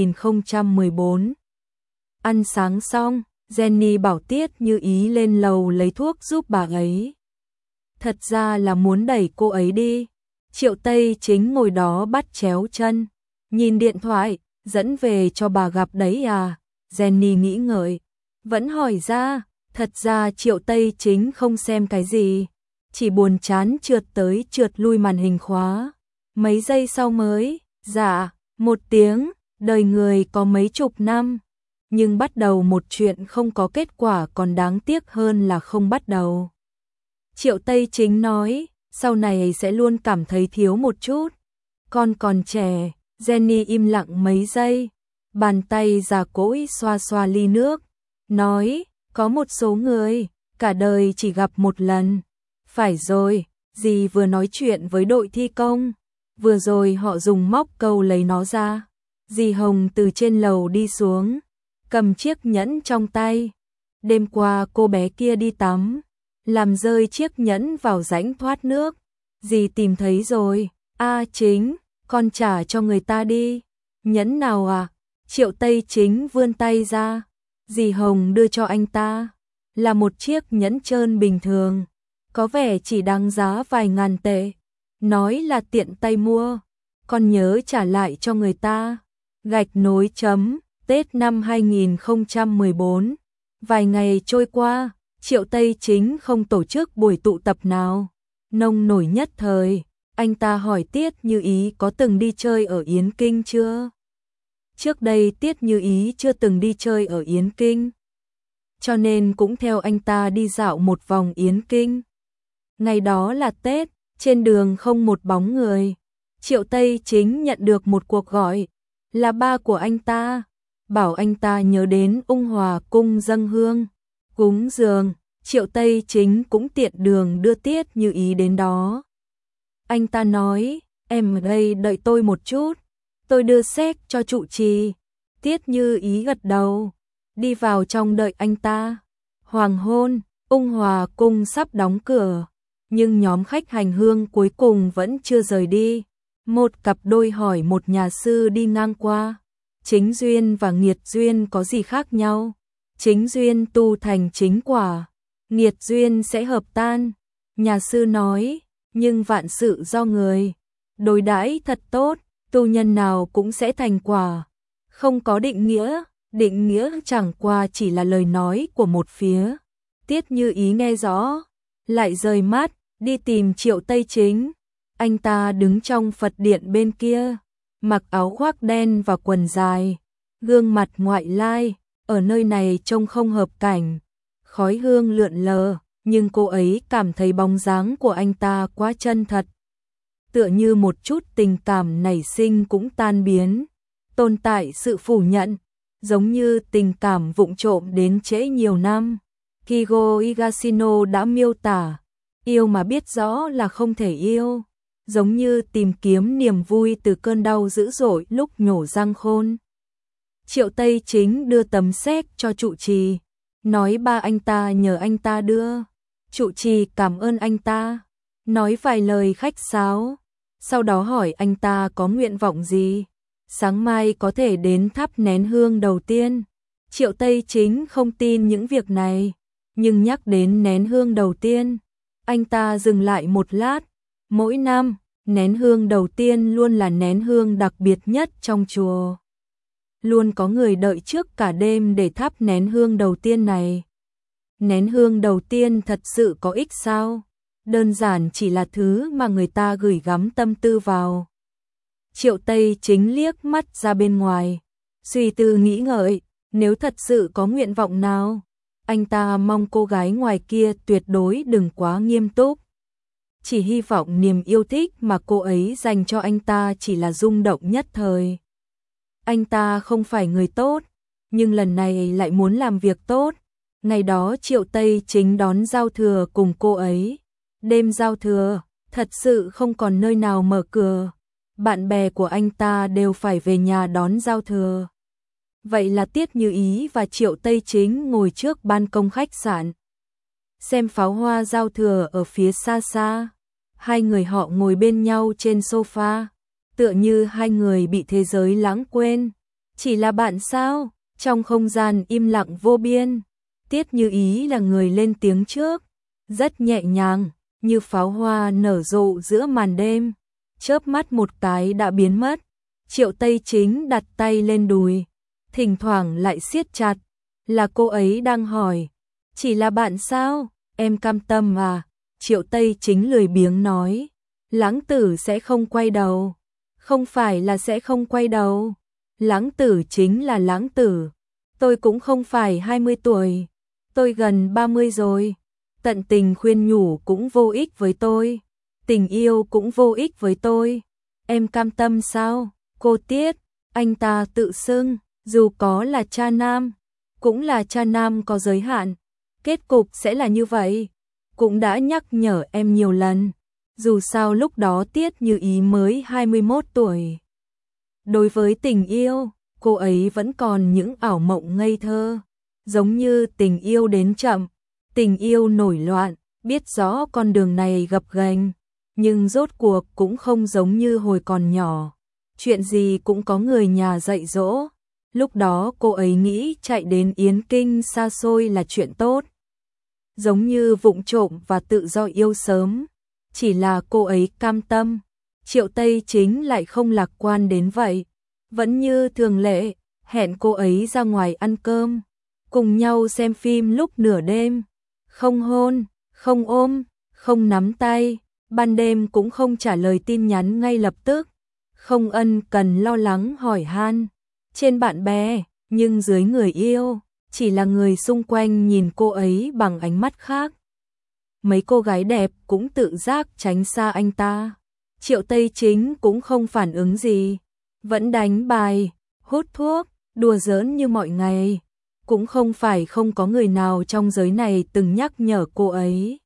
2014. Ăn sáng xong, Jenny bảo Tiết Như Ý lên lầu lấy thuốc giúp bà ấy. Thật ra là muốn đẩy cô ấy đi. Triệu Tây Chính ngồi đó bắt chéo chân, nhìn điện thoại, dẫn về cho bà gặp đấy à? Jenny nghĩ ngợi, vẫn hỏi ra, thật ra Triệu Tây Chính không xem cái gì, chỉ buồn chán trượt tới trượt lui màn hình khóa. Mấy giây sau mới, dạ, 1 tiếng, đời người có mấy chục năm, nhưng bắt đầu một chuyện không có kết quả còn đáng tiếc hơn là không bắt đầu. Triệu Tây Chính nói, sau này sẽ luôn cảm thấy thiếu một chút. Con còn trẻ. Jenny im lặng mấy giây, bàn tay già cỗi xoa xoa ly nước, nói, có một số người, cả đời chỉ gặp một lần. Phải rồi, dì vừa nói chuyện với đội thi công, vừa rồi họ dùng móc câu lấy nó ra. Dì Hồng từ trên lầu đi xuống, cầm chiếc nhẫn trong tay. Đêm qua cô bé kia đi tắm, làm rơi chiếc nhẫn vào rãnh thoát nước. Dì tìm thấy rồi. Chính, con trả cho người ta đi. Nhẫn nào à? Triệu Tây Chính vươn tay ra. Dì Hồng đưa cho anh ta, là một chiếc nhẫn trơn bình thường, có vẻ chỉ đáng giá vài ngàn tệ. Nói là tiện tay mua, con nhớ trả lại cho người ta. Gạch nối chấm, Tết năm 2014. Vài ngày trôi qua, Triệu Tây Chính không tổ chức buổi tụ tập nào. Nông nổi nhất thời, anh ta hỏi Tiết Như Ý có từng đi chơi ở Yến Kinh chưa? Trước đây Tiết Như Ý chưa từng đi chơi ở Yến Kinh, cho nên cũng theo anh ta đi dạo một vòng Yến Kinh. Ngày đó là Tết, trên đường không một bóng người. Triệu Tây Chính nhận được một cuộc gọi, là ba của anh ta, bảo anh ta nhớ đến Ung Hòa cung dâng hương, cúng dường. Triệu Tây Chính cũng tiện đường đưa Tiết Như Ý đến đó. Anh ta nói, em ở đây đợi tôi một chút, tôi đưa séc cho trụ trì. Tiết Như Ý gật đầu, đi vào trong đợi anh ta. Hoàng hôn, Ung Hòa cung sắp đóng cửa, nhưng nhóm khách hành hương cuối cùng vẫn chưa rời đi. Một cặp đôi hỏi một nhà sư đi ngang qua, chính duyên và nghiệt duyên có gì khác nhau? Chính duyên tu thành chính quả, nghiệt duyên sẽ hợp tan. Nhà sư nói, nhưng vạn sự do người, đối đãi thật tốt, tu nhân nào cũng sẽ thành quả. Không có định nghĩa chẳng qua chỉ là lời nói của một phía. Tiết Như Ý nghe rõ, lại rời mắt, đi tìm Triệu Tây Chính. Anh ta đứng trong Phật điện bên kia, mặc áo khoác đen và quần dài, gương mặt ngoại lai, ở nơi này trông không hợp cảnh. Khói hương lượn lờ, nhưng cô ấy cảm thấy bóng dáng của anh ta quá chân thật. Tựa như một chút tình cảm nảy sinh cũng tan biến, tồn tại sự phủ nhận, giống như tình cảm vụng trộm đến trễ nhiều năm. Kigo Higashino đã miêu tả, yêu mà biết rõ là không thể yêu, giống như tìm kiếm niềm vui từ cơn đau dữ dội lúc nhổ răng khôn. Triệu Tây Chính đưa tấm séc cho trụ trì, nói ba anh ta nhờ anh ta đưa. Trụ trì cảm ơn anh ta, nói vài lời khách sáo, sau đó hỏi anh ta có nguyện vọng gì, sáng mai có thể đến thắp nén hương đầu tiên. Triệu Tây Chính không tin những việc này, nhưng nhắc đến nén hương đầu tiên, anh ta dừng lại một lát. Mỗi năm, nén hương đầu tiên luôn là nén hương đặc biệt nhất trong chùa. Luôn có người đợi trước cả đêm để thắp nén hương đầu tiên này. Nén hương đầu tiên thật sự có ích sao? Đơn giản chỉ là thứ mà người ta gửi gắm tâm tư vào. Triệu Tây Chính liếc mắt ra bên ngoài, suy tư nghĩ ngợi, Nếu thật sự có nguyện vọng nào, anh ta mong cô gái ngoài kia tuyệt đối đừng quá nghiêm túc. Chỉ hy vọng niềm yêu thích mà cô ấy dành cho anh ta chỉ là rung động nhất thời. Anh ta không phải người tốt, nhưng lần này lại muốn làm việc tốt. Ngày đó Triệu Tây Chính đón giao thừa cùng cô ấy. Đêm giao thừa, thật sự không còn nơi nào mở cửa. Bạn bè của anh ta đều phải về nhà đón giao thừa. Vậy là Tiết Như Ý và Triệu Tây Chính ngồi trước ban công khách sạn, xem pháo hoa giao thừa ở phía xa xa. Hai người họ ngồi bên nhau trên sofa, tựa như hai người bị thế giới lãng quên. Chỉ là bạn sao? Trong không gian im lặng vô biên, Tiết Như Ý là người lên tiếng trước, rất nhẹ nhàng, như pháo hoa nở rộ giữa màn đêm, chớp mắt một cái đã biến mất. Triệu Tây Chính đặt tay lên đùi, thỉnh thoảng lại siết chặt, là cô ấy đang hỏi, chỉ là bạn sao, em cam tâm à? Triệu Tây Chính lười biếng nói, Lãng Tử sẽ không quay đầu. Không phải là sẽ không quay đầu, Lãng Tử chính là Lãng Tử. Tôi cũng không phải 20 tuổi, tôi gần 30 rồi. Tận tình khuyên nhủ cũng vô ích với tôi, tình yêu cũng vô ích với tôi. Em cam tâm sao? Cô Tiết, anh ta tự xưng, dù có là cha nam, cũng là cha nam có giới hạn. Kết cục sẽ là như vậy. Cũng đã nhắc nhở em nhiều lần. Dù sao lúc đó Tiết Như Ý mới 21 tuổi. Đối với tình yêu, cô ấy vẫn còn những ảo mộng ngây thơ. Giống như tình yêu đến chậm, tình yêu nổi loạn, biết rõ con đường này gập ghềnh, nhưng rốt cuộc cũng không giống như hồi còn nhỏ. Chuyện gì cũng có người nhà dạy dỗ. Lúc đó cô ấy nghĩ chạy đến Yến Kinh xa xôi là chuyện tốt. Giống như vụng trộm và tự do yêu sớm. Chỉ là cô ấy cam tâm. Triệu Tây Chính lại không lạc quan đến vậy. Vẫn như thường lệ, hẹn cô ấy ra ngoài ăn cơm, cùng nhau xem phim lúc nửa đêm. Không hôn, không ôm, không nắm tay, ban đêm cũng không trả lời tin nhắn ngay lập tức. Không ân cần lo lắng hỏi han trên bạn bè, nhưng dưới người yêu, chỉ là người xung quanh nhìn cô ấy bằng ánh mắt khác. Mấy cô gái đẹp cũng tự giác tránh xa anh ta. Triệu Tây Chính cũng không phản ứng gì, vẫn đánh bài, hút thuốc, đùa giỡn như mọi ngày. Cũng không phải không có người nào trong giới này từng nhắc nhở cô ấy.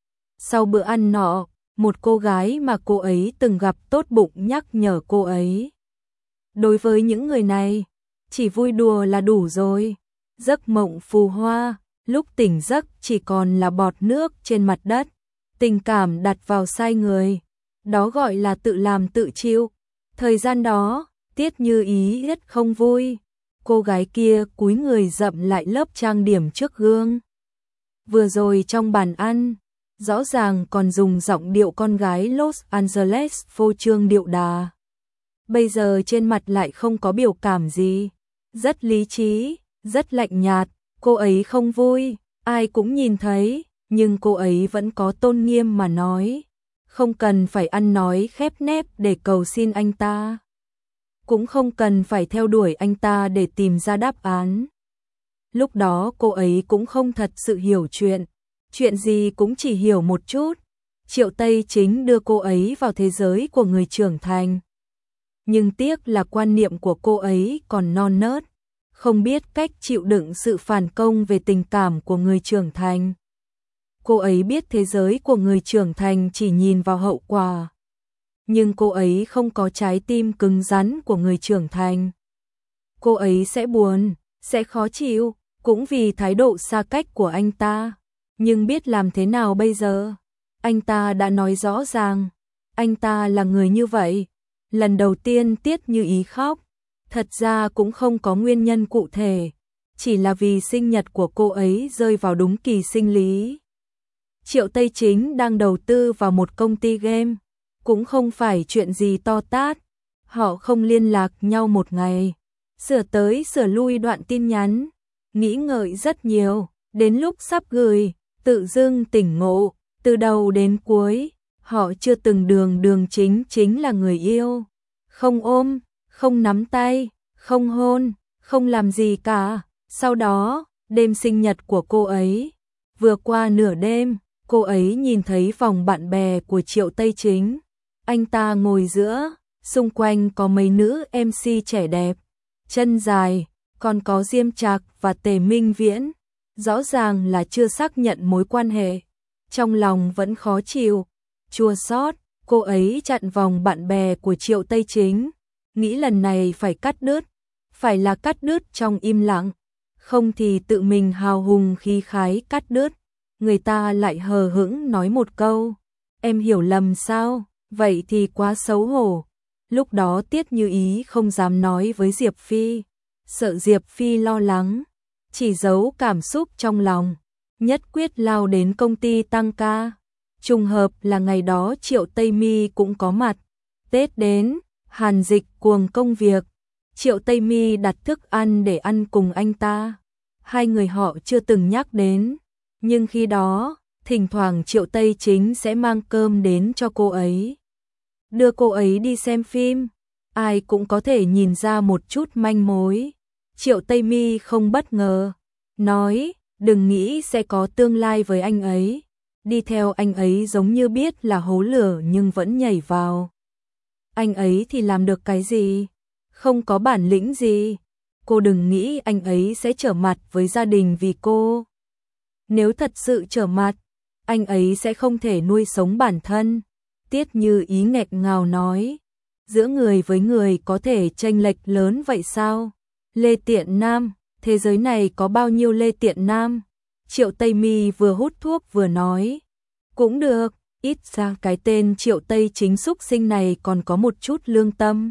Sau bữa ăn nọ, một cô gái mà cô ấy từng gặp tốt bụng nhắc nhở cô ấy. Đối với những người này, chỉ vui đùa là đủ rồi. Giấc mộng phù hoa, lúc tỉnh giấc chỉ còn là bọt nước trên mặt đất. Tình cảm đặt vào sai người, đó gọi là tự làm tự chịu. Thời gian đó, Tiết Như Ý rất không vui. Cô gái kia cúi người dậm lại lớp trang điểm trước gương. Vừa rồi trong bàn ăn, rõ ràng còn dùng giọng điệu con gái Los Angeles phô trương điệu đà. Bây giờ trên mặt lại không có biểu cảm gì, rất lý trí, rất lạnh nhạt. Cô ấy không vui, ai cũng nhìn thấy, nhưng cô ấy vẫn có tôn nghiêm mà nói. Không cần phải ăn nói khép nép để cầu xin anh ta. Cũng không cần phải theo đuổi anh ta để tìm ra đáp án. Lúc đó cô ấy cũng không thật sự hiểu chuyện gì cũng chỉ hiểu một chút. Triệu Tây Chính đưa cô ấy vào thế giới của người trưởng thành. Nhưng tiếc là quan niệm của cô ấy còn non nớt, không biết cách chịu đựng sự phản công về tình cảm của người trưởng thành. Cô ấy biết thế giới của người trưởng thành chỉ nhìn vào hậu quả. Nhưng cô ấy không có trái tim cứng rắn của người trưởng thành. Cô ấy sẽ buồn, sẽ khó chịu, cũng vì thái độ xa cách của anh ta. Nhưng biết làm thế nào bây giờ? Anh ta đã nói rõ ràng, anh ta là người như vậy. Lần đầu tiên Tiết Như Ý khóc, thật ra cũng không có nguyên nhân cụ thể, chỉ là vì sinh nhật của cô ấy rơi vào đúng kỳ sinh lý. Triệu Tây Chính đang đầu tư vào một công ty game, cũng không phải chuyện gì to tát. Họ không liên lạc nhau một ngày, sửa tới sửa lui đoạn tin nhắn, nghĩ ngợi rất nhiều, đến lúc sắp gửi, tự dưng tỉnh ngộ, từ đầu đến cuối, họ chưa từng đường chính là người yêu. Không ôm, không nắm tay, không hôn, không làm gì cả. Sau đó, đêm sinh nhật của cô ấy, vừa qua nửa đêm, cô ấy nhìn thấy phòng bạn bè của Triệu Tây Chính. Anh ta ngồi giữa, xung quanh có mấy nữ MC trẻ đẹp, chân dài, còn có Diêm Trạc và Tề Minh Viễn. Rõ ràng là chưa xác nhận mối quan hệ. Trong lòng vẫn khó chịu, chua xót, cô ấy chặn vòng bạn bè của Triệu Tây Chính, nghĩ lần này phải cắt đứt, phải là cắt đứt trong im lặng, không thì tự mình hào hùng khí khái cắt đứt. Người ta lại hờ hững nói một câu, em hiểu lầm sao, vậy thì quá xấu hổ. Lúc đó Tiết Như Ý không dám nói với Diệp Phi, sợ Diệp Phi lo lắng, chỉ giấu cảm xúc trong lòng, nhất quyết lao đến công ty tăng ca. Trùng hợp là ngày đó Triệu Tây Mi cũng có mặt. Tết đến, Hàn Dịch cuồng công việc, Triệu Tây Mi đặt thức ăn để ăn cùng anh ta. Hai người họ chưa từng nhắc đến, nhưng khi đó, thỉnh thoảng Triệu Tây Chính sẽ mang cơm đến cho cô ấy, đưa cô ấy đi xem phim. Ai cũng có thể nhìn ra một chút manh mối. Triệu Tây Mi không bất ngờ, nói, đừng nghĩ sẽ có tương lai với anh ấy. Đi theo anh ấy giống như biết là hố lửa nhưng vẫn nhảy vào. Anh ấy thì làm được cái gì? Không có bản lĩnh gì. Cô đừng nghĩ anh ấy sẽ trở mặt với gia đình vì cô. Nếu thật sự trở mặt, anh ấy sẽ không thể nuôi sống bản thân. Tiết Như Ý nghẹn ngào nói, giữa người với người có thể chênh lệch lớn vậy sao? Lê Tiện Nam, thế giới này có bao nhiêu Lê Tiện Nam? Triệu Tây Mi vừa hút thuốc vừa nói, cũng được, ít ra cái tên Triệu Tây Chính xúc sinh này còn có một chút lương tâm.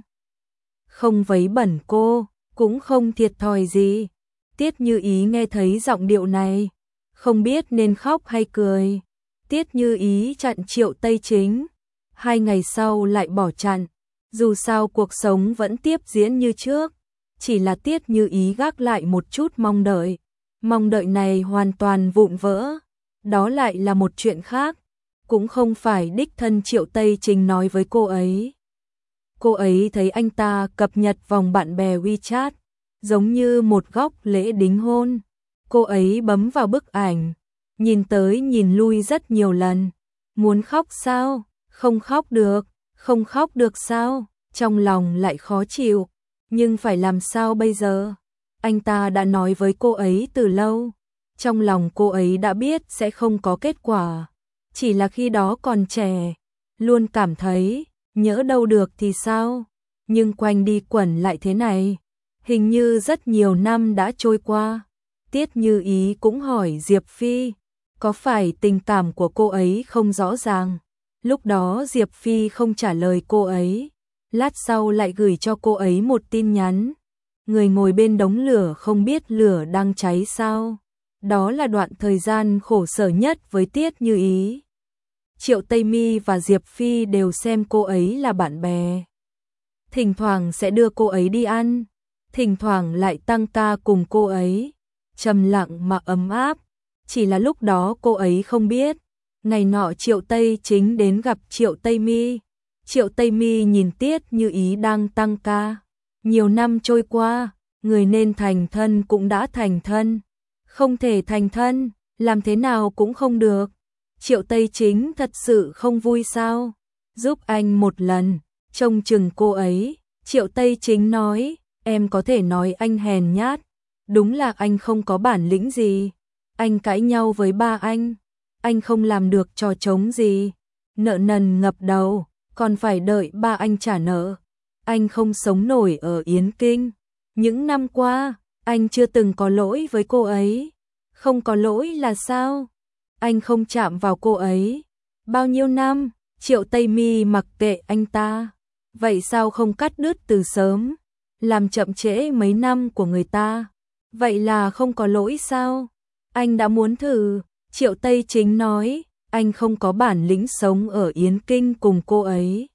Không vấy bẩn cô, cũng không thiệt thòi gì. Tiết Như Ý nghe thấy giọng điệu này, không biết nên khóc hay cười. Tiết Như Ý chặn Triệu Tây Chính, 2 ngày sau lại bỏ chặn. Dù sao cuộc sống vẫn tiếp diễn như trước, chỉ là Tiết Như Ý gác lại một chút mong đợi. Mong đợi này hoàn toàn vụn vỡ, đó lại là một chuyện khác, cũng không phải đích thân Triệu Tây Chính nói với cô ấy. Cô ấy thấy anh ta cập nhật vòng bạn bè WeChat, giống như một góc lễ đính hôn. Cô ấy bấm vào bức ảnh, nhìn tới nhìn lui rất nhiều lần. Muốn khóc sao? Không khóc được, không khóc được sao? Trong lòng lại khó chịu, nhưng phải làm sao bây giờ? Anh ta đã nói với cô ấy từ lâu, trong lòng cô ấy đã biết sẽ không có kết quả. Chỉ là khi đó còn trẻ, luôn cảm thấy, nhỡ đâu được thì sao? Nhưng quanh đi quẩn lại thế này, hình như rất nhiều năm đã trôi qua. Tiết Như Ý cũng hỏi Diệp Phi, có phải tình cảm của cô ấy không rõ ràng? Lúc đó Diệp Phi không trả lời cô ấy, lát sau lại gửi cho cô ấy một tin nhắn. Người ngồi bên đống lửa không biết lửa đang cháy sao? Đó là đoạn thời gian khổ sở nhất với Tiết Như Ý. Triệu Tây Mi và Diệp Phi đều xem cô ấy là bạn bè. Thỉnh thoảng sẽ đưa cô ấy đi ăn, thỉnh thoảng lại tăng ca cùng cô ấy. Trầm lặng mà ấm áp, chỉ là lúc đó cô ấy không biết. Ngày nọ Triệu Tây Chính đến gặp Triệu Tây Mi. Triệu Tây Mi nhìn Tiết Như Ý đang tăng ca. Nhiều năm trôi qua, người nên thành thân cũng đã thành thân. Không thể thành thân, làm thế nào cũng không được. Triệu Tây Chính thật sự không vui sao? Giúp anh một lần, trông chừng cô ấy. Triệu Tây Chính nói, em có thể nói anh hèn nhát. Đúng là anh không có bản lĩnh gì. Anh cãi nhau với ba anh không làm được trò trống gì. Nợ nần ngập đầu, còn phải đợi ba anh trả nợ. Anh không sống nổi ở Yến Kinh. Những năm qua, anh chưa từng có lỗi với cô ấy. Không có lỗi là sao? Anh không chạm vào cô ấy. Bao nhiêu năm, Triệu Tây Mi mặc kệ anh ta. Vậy sao không cắt đứt từ sớm? Làm chậm trễ mấy năm của người ta. Vậy là không có lỗi sao? Anh đã muốn thử. Triệu Tây Chính nói, anh không có bản lĩnh sống ở Yến Kinh cùng cô ấy.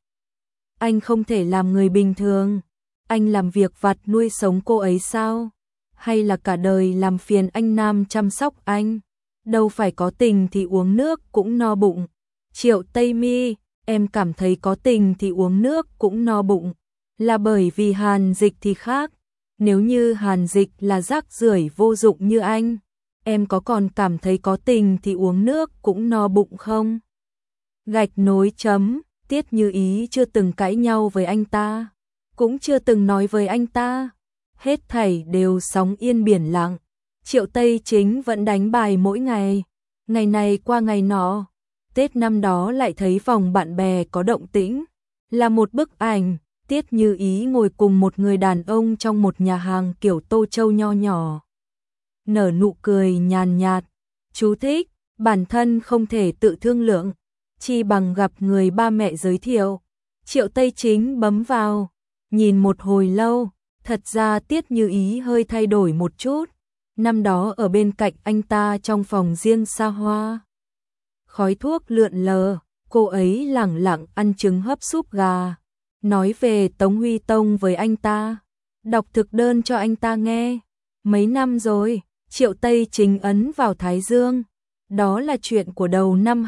Anh không thể làm người bình thường. Anh làm việc vặt nuôi sống cô ấy sao? Hay là cả đời làm phiền anh Nam chăm sóc anh? Đâu phải có tình thì uống nước cũng no bụng. Triệu Tây Mi, em cảm thấy có tình thì uống nước cũng no bụng. Là bởi vì Hàn Dịch thì khác. Nếu như Hàn Dịch là rác rưởi vô dụng như anh, em có còn cảm thấy có tình thì uống nước cũng no bụng không? Gạch nối chấm, Tiết Như Ý chưa từng cãi nhau với anh ta, cũng chưa từng nói với anh ta. Hết thảy đều sóng yên biển lặng. Triệu Tây Chính vẫn đánh bài mỗi ngày, ngày này qua ngày nọ. Tết năm đó lại thấy vòng bạn bè có động tĩnh, là một bức ảnh, Tiết Như Ý ngồi cùng một người đàn ông trong một nhà hàng kiểu Tô Châu nho nhỏ. Nở nụ cười nhàn nhạt, chú thích, bản thân không thể tự thương lượng, chi bằng gặp người ba mẹ giới thiệu. Triệu Tây Chính bấm vào, nhìn một hồi lâu, thật ra Tiết Như Ý hơi thay đổi một chút. Năm đó ở bên cạnh anh ta trong phòng riêng xa hoa, khói thuốc lượn lờ, cô ấy lẳng lặng ăn trứng hấp súp gà, nói về Tống Huy Tông với anh ta, đọc thực đơn cho anh ta nghe. Mấy năm rồi, Triệu Tây Chính ấn vào Thái Dương, đó là chuyện của đầu năm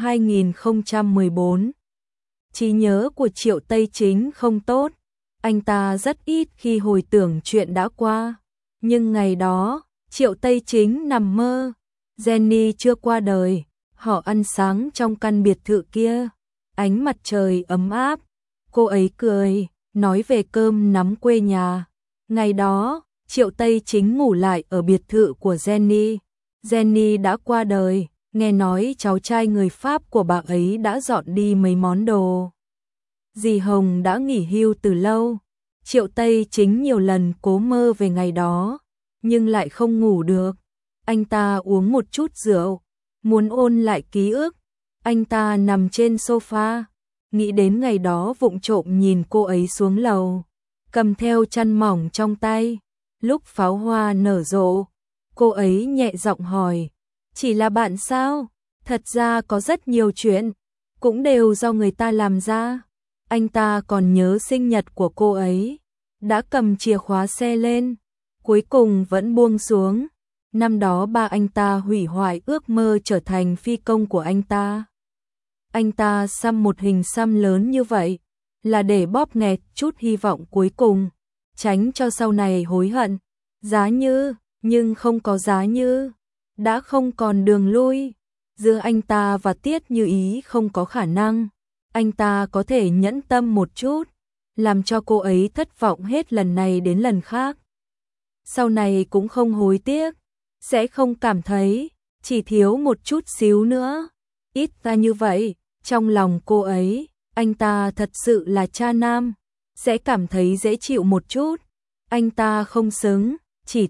2014. Trí nhớ của Triệu Tây Chính không tốt, anh ta rất ít khi hồi tưởng chuyện đã qua, nhưng ngày đó, Triệu Tây Chính nằm mơ, Jenny chưa qua đời, họ ăn sáng trong căn biệt thự kia, ánh mặt trời ấm áp, cô ấy cười, nói về cơm nắm quê nhà. Ngày đó, Triệu Tây Chính ngủ lại ở biệt thự của Jenny. Jenny đã qua đời, nghe nói cháu trai người Pháp của bà ấy đã dọn đi mấy món đồ. Dì Hồng đã nghỉ hưu từ lâu. Triệu Tây Chính nhiều lần cố mơ về ngày đó, nhưng lại không ngủ được. Anh ta uống một chút rượu, muốn ôn lại ký ức. Anh ta nằm trên sofa, nghĩ đến ngày đó vụng trộm nhìn cô ấy xuống lầu, cầm theo chăn mỏng trong tay. Lúc pháo hoa nở rộ, cô ấy nhẹ giọng hỏi, chỉ là bạn sao? Thật ra có rất nhiều chuyện, cũng đều do người ta làm ra. Anh ta còn nhớ sinh nhật của cô ấy, đã cầm chìa khóa xe lên, cuối cùng vẫn buông xuống. Năm đó ba anh ta hủy hoại ước mơ trở thành phi công của anh ta. Anh ta xăm một hình xăm lớn như vậy, là để bóp nghẹt chút hy vọng cuối cùng, tránh cho sau này hối hận. Giá như, nhưng không có giá như, đã không còn đường lui. Giữa anh ta và Tiết Như Ý không có khả năng. Anh ta có thể nhẫn tâm một chút, làm cho cô ấy thất vọng hết lần này đến lần khác. Sau này cũng không hối tiếc, sẽ không cảm thấy, chỉ thiếu một chút xíu nữa. Ít ra như vậy, trong lòng cô ấy, anh ta thật sự là cha nam, sẽ cảm thấy dễ chịu một chút. Anh ta không xứng, chỉ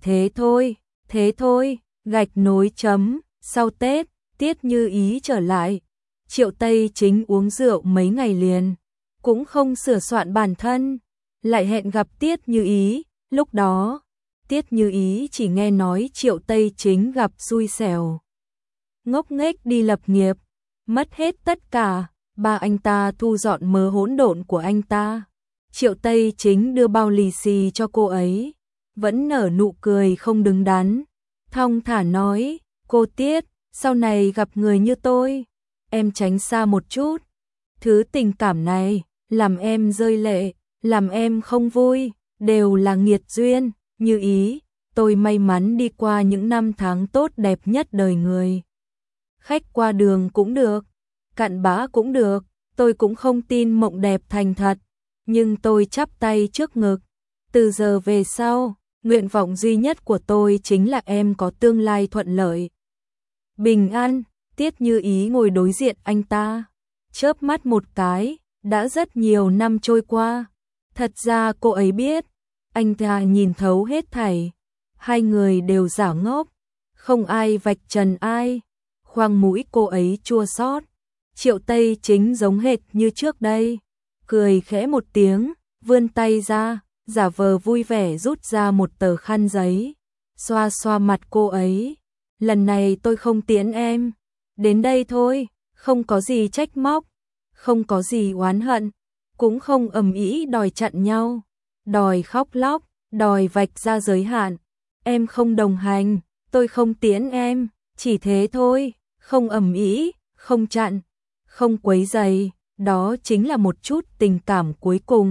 thế thôi, gạch nối chấm, sau Tết, Tiết Như Ý trở lại. Triệu Tây Chính uống rượu mấy ngày liền, cũng không sửa soạn bản thân, lại hẹn gặp Tiết Như Ý. Lúc đó, Tiết Như Ý chỉ nghe nói Triệu Tây Chính gặp xui xẻo, ngốc nghếch đi lập nghiệp, mất hết tất cả. Ba anh ta thu dọn mớ hỗn độn của anh ta. Triệu Tây Chính đưa bao lì xì cho cô ấy, vẫn nở nụ cười không đứng đắn, thong thả nói, cô Tiết, sau này gặp người như tôi, em tránh xa một chút. Thứ tình cảm này, làm em rơi lệ, làm em không vui, đều là nghiệt duyên. Như Ý, tôi may mắn đi qua những năm tháng tốt đẹp nhất đời người. Khách qua đường cũng được, cặn bã cũng được, tôi cũng không tin mộng đẹp thành thật, nhưng tôi chắp tay trước ngực. Từ giờ về sau, nguyện vọng duy nhất của tôi chính là em có tương lai thuận lợi, bình an. Tiết Như Ý ngồi đối diện anh ta, chớp mắt một cái, đã rất nhiều năm trôi qua. Thật ra cô ấy biết, anh ta nhìn thấu hết thảy. Hai người đều giả ngốc, không ai vạch trần ai. Khoang mũi cô ấy chua xót. Triệu Tây Chính giống hệt như trước đây, cười khẽ một tiếng, vươn tay ra, giả vờ vui vẻ rút ra một tờ khăn giấy, xoa xoa mặt cô ấy. Lần này tôi không tiễn em, đến đây thôi, không có gì trách móc, không có gì oán hận, cũng không ầm ĩ đòi chặn nhau, đòi khóc lóc, đòi vạch ra giới hạn. Em không đồng hành, tôi không tiễn em, chỉ thế thôi, không ầm ĩ, không chặn, không quấy rầy, đó chính là một chút tình cảm cuối cùng.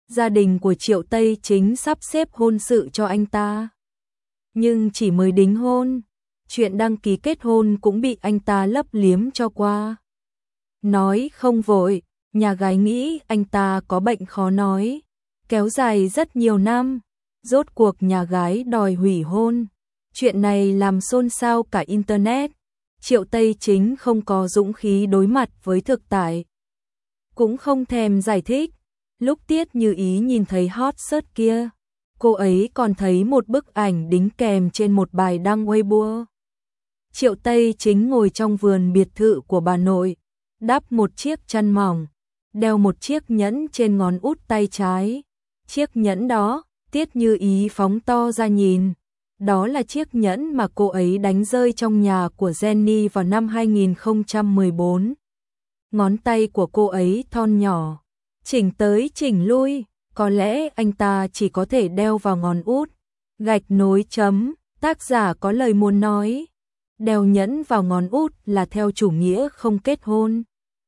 gia đình của Triệu Tây Chính sắp xếp hôn sự cho anh ta. Nhưng chỉ mới đính hôn, chuyện đăng ký kết hôn cũng bị anh ta lấp liếm cho qua. Nói không vội, nhà gái nghĩ anh ta có bệnh khó nói, kéo dài rất nhiều năm, rốt cuộc nhà gái đòi hủy hôn. Chuyện này làm xôn xao cả Internet. Triệu Tây Chính không có dũng khí đối mặt với thực tại, cũng không thèm giải thích. Lúc Tiết Như Ý nhìn thấy hot search kia, cô ấy còn thấy một bức ảnh đính kèm trên một bài đăng Weibo. Triệu Tây Chính ngồi trong vườn biệt thự của bà nội, đắp một chiếc chăn mỏng, đeo một chiếc nhẫn trên ngón út tay trái. Chiếc nhẫn đó, Tiết Như Ý phóng to ra nhìn. Đó là chiếc nhẫn mà cô ấy đánh rơi trong nhà của Jenny vào năm 2014. Ngón tay của cô ấy thon nhỏ, chỉnh tới chỉnh lui, có lẽ anh ta chỉ có thể đeo vào ngón út. Gạch nối chấm, tác giả có lời muốn nói. Đeo nhẫn vào ngón út là theo chủ nghĩa không kết hôn.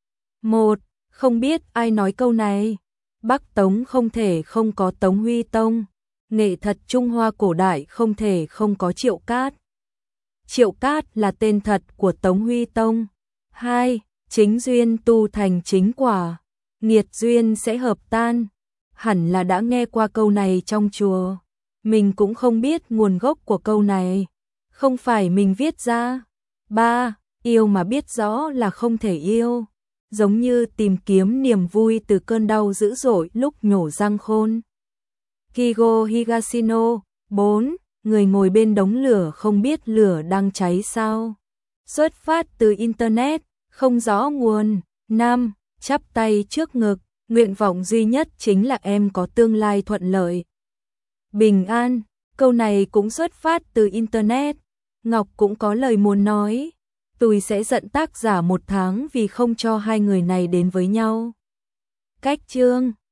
Không biết ai nói câu này. Bắc Tống không thể không có Tống Huy Tông. Nghệ thuật Trung Hoa cổ đại không thể không có Triệu Cát. Triệu Cát là tên thật của Tống Huy Tông. 2. Chính duyên tu thành chính quả, nghiệt duyên sẽ hợp tan. Hẳn là đã nghe qua câu này trong chùa. Mình cũng không biết nguồn gốc của câu này, không phải mình viết ra. 3. Yêu mà biết rõ là không thể yêu, giống như tìm kiếm niềm vui từ cơn đau dữ dội lúc nhổ răng khôn. Kigo Higashino. 4. Người ngồi bên đống lửa không biết lửa đang cháy sao. Xuất phát từ Internet, không rõ nguồn. 5. Chắp tay trước ngực, nguyện vọng duy nhất chính là em có tương lai thuận lợi, bình an. Câu này cũng xuất phát từ Internet. Ngọc cũng có lời muốn nói. Tôi sẽ giận tác giả 1 tháng vì không cho hai người này đến với nhau. Cách chương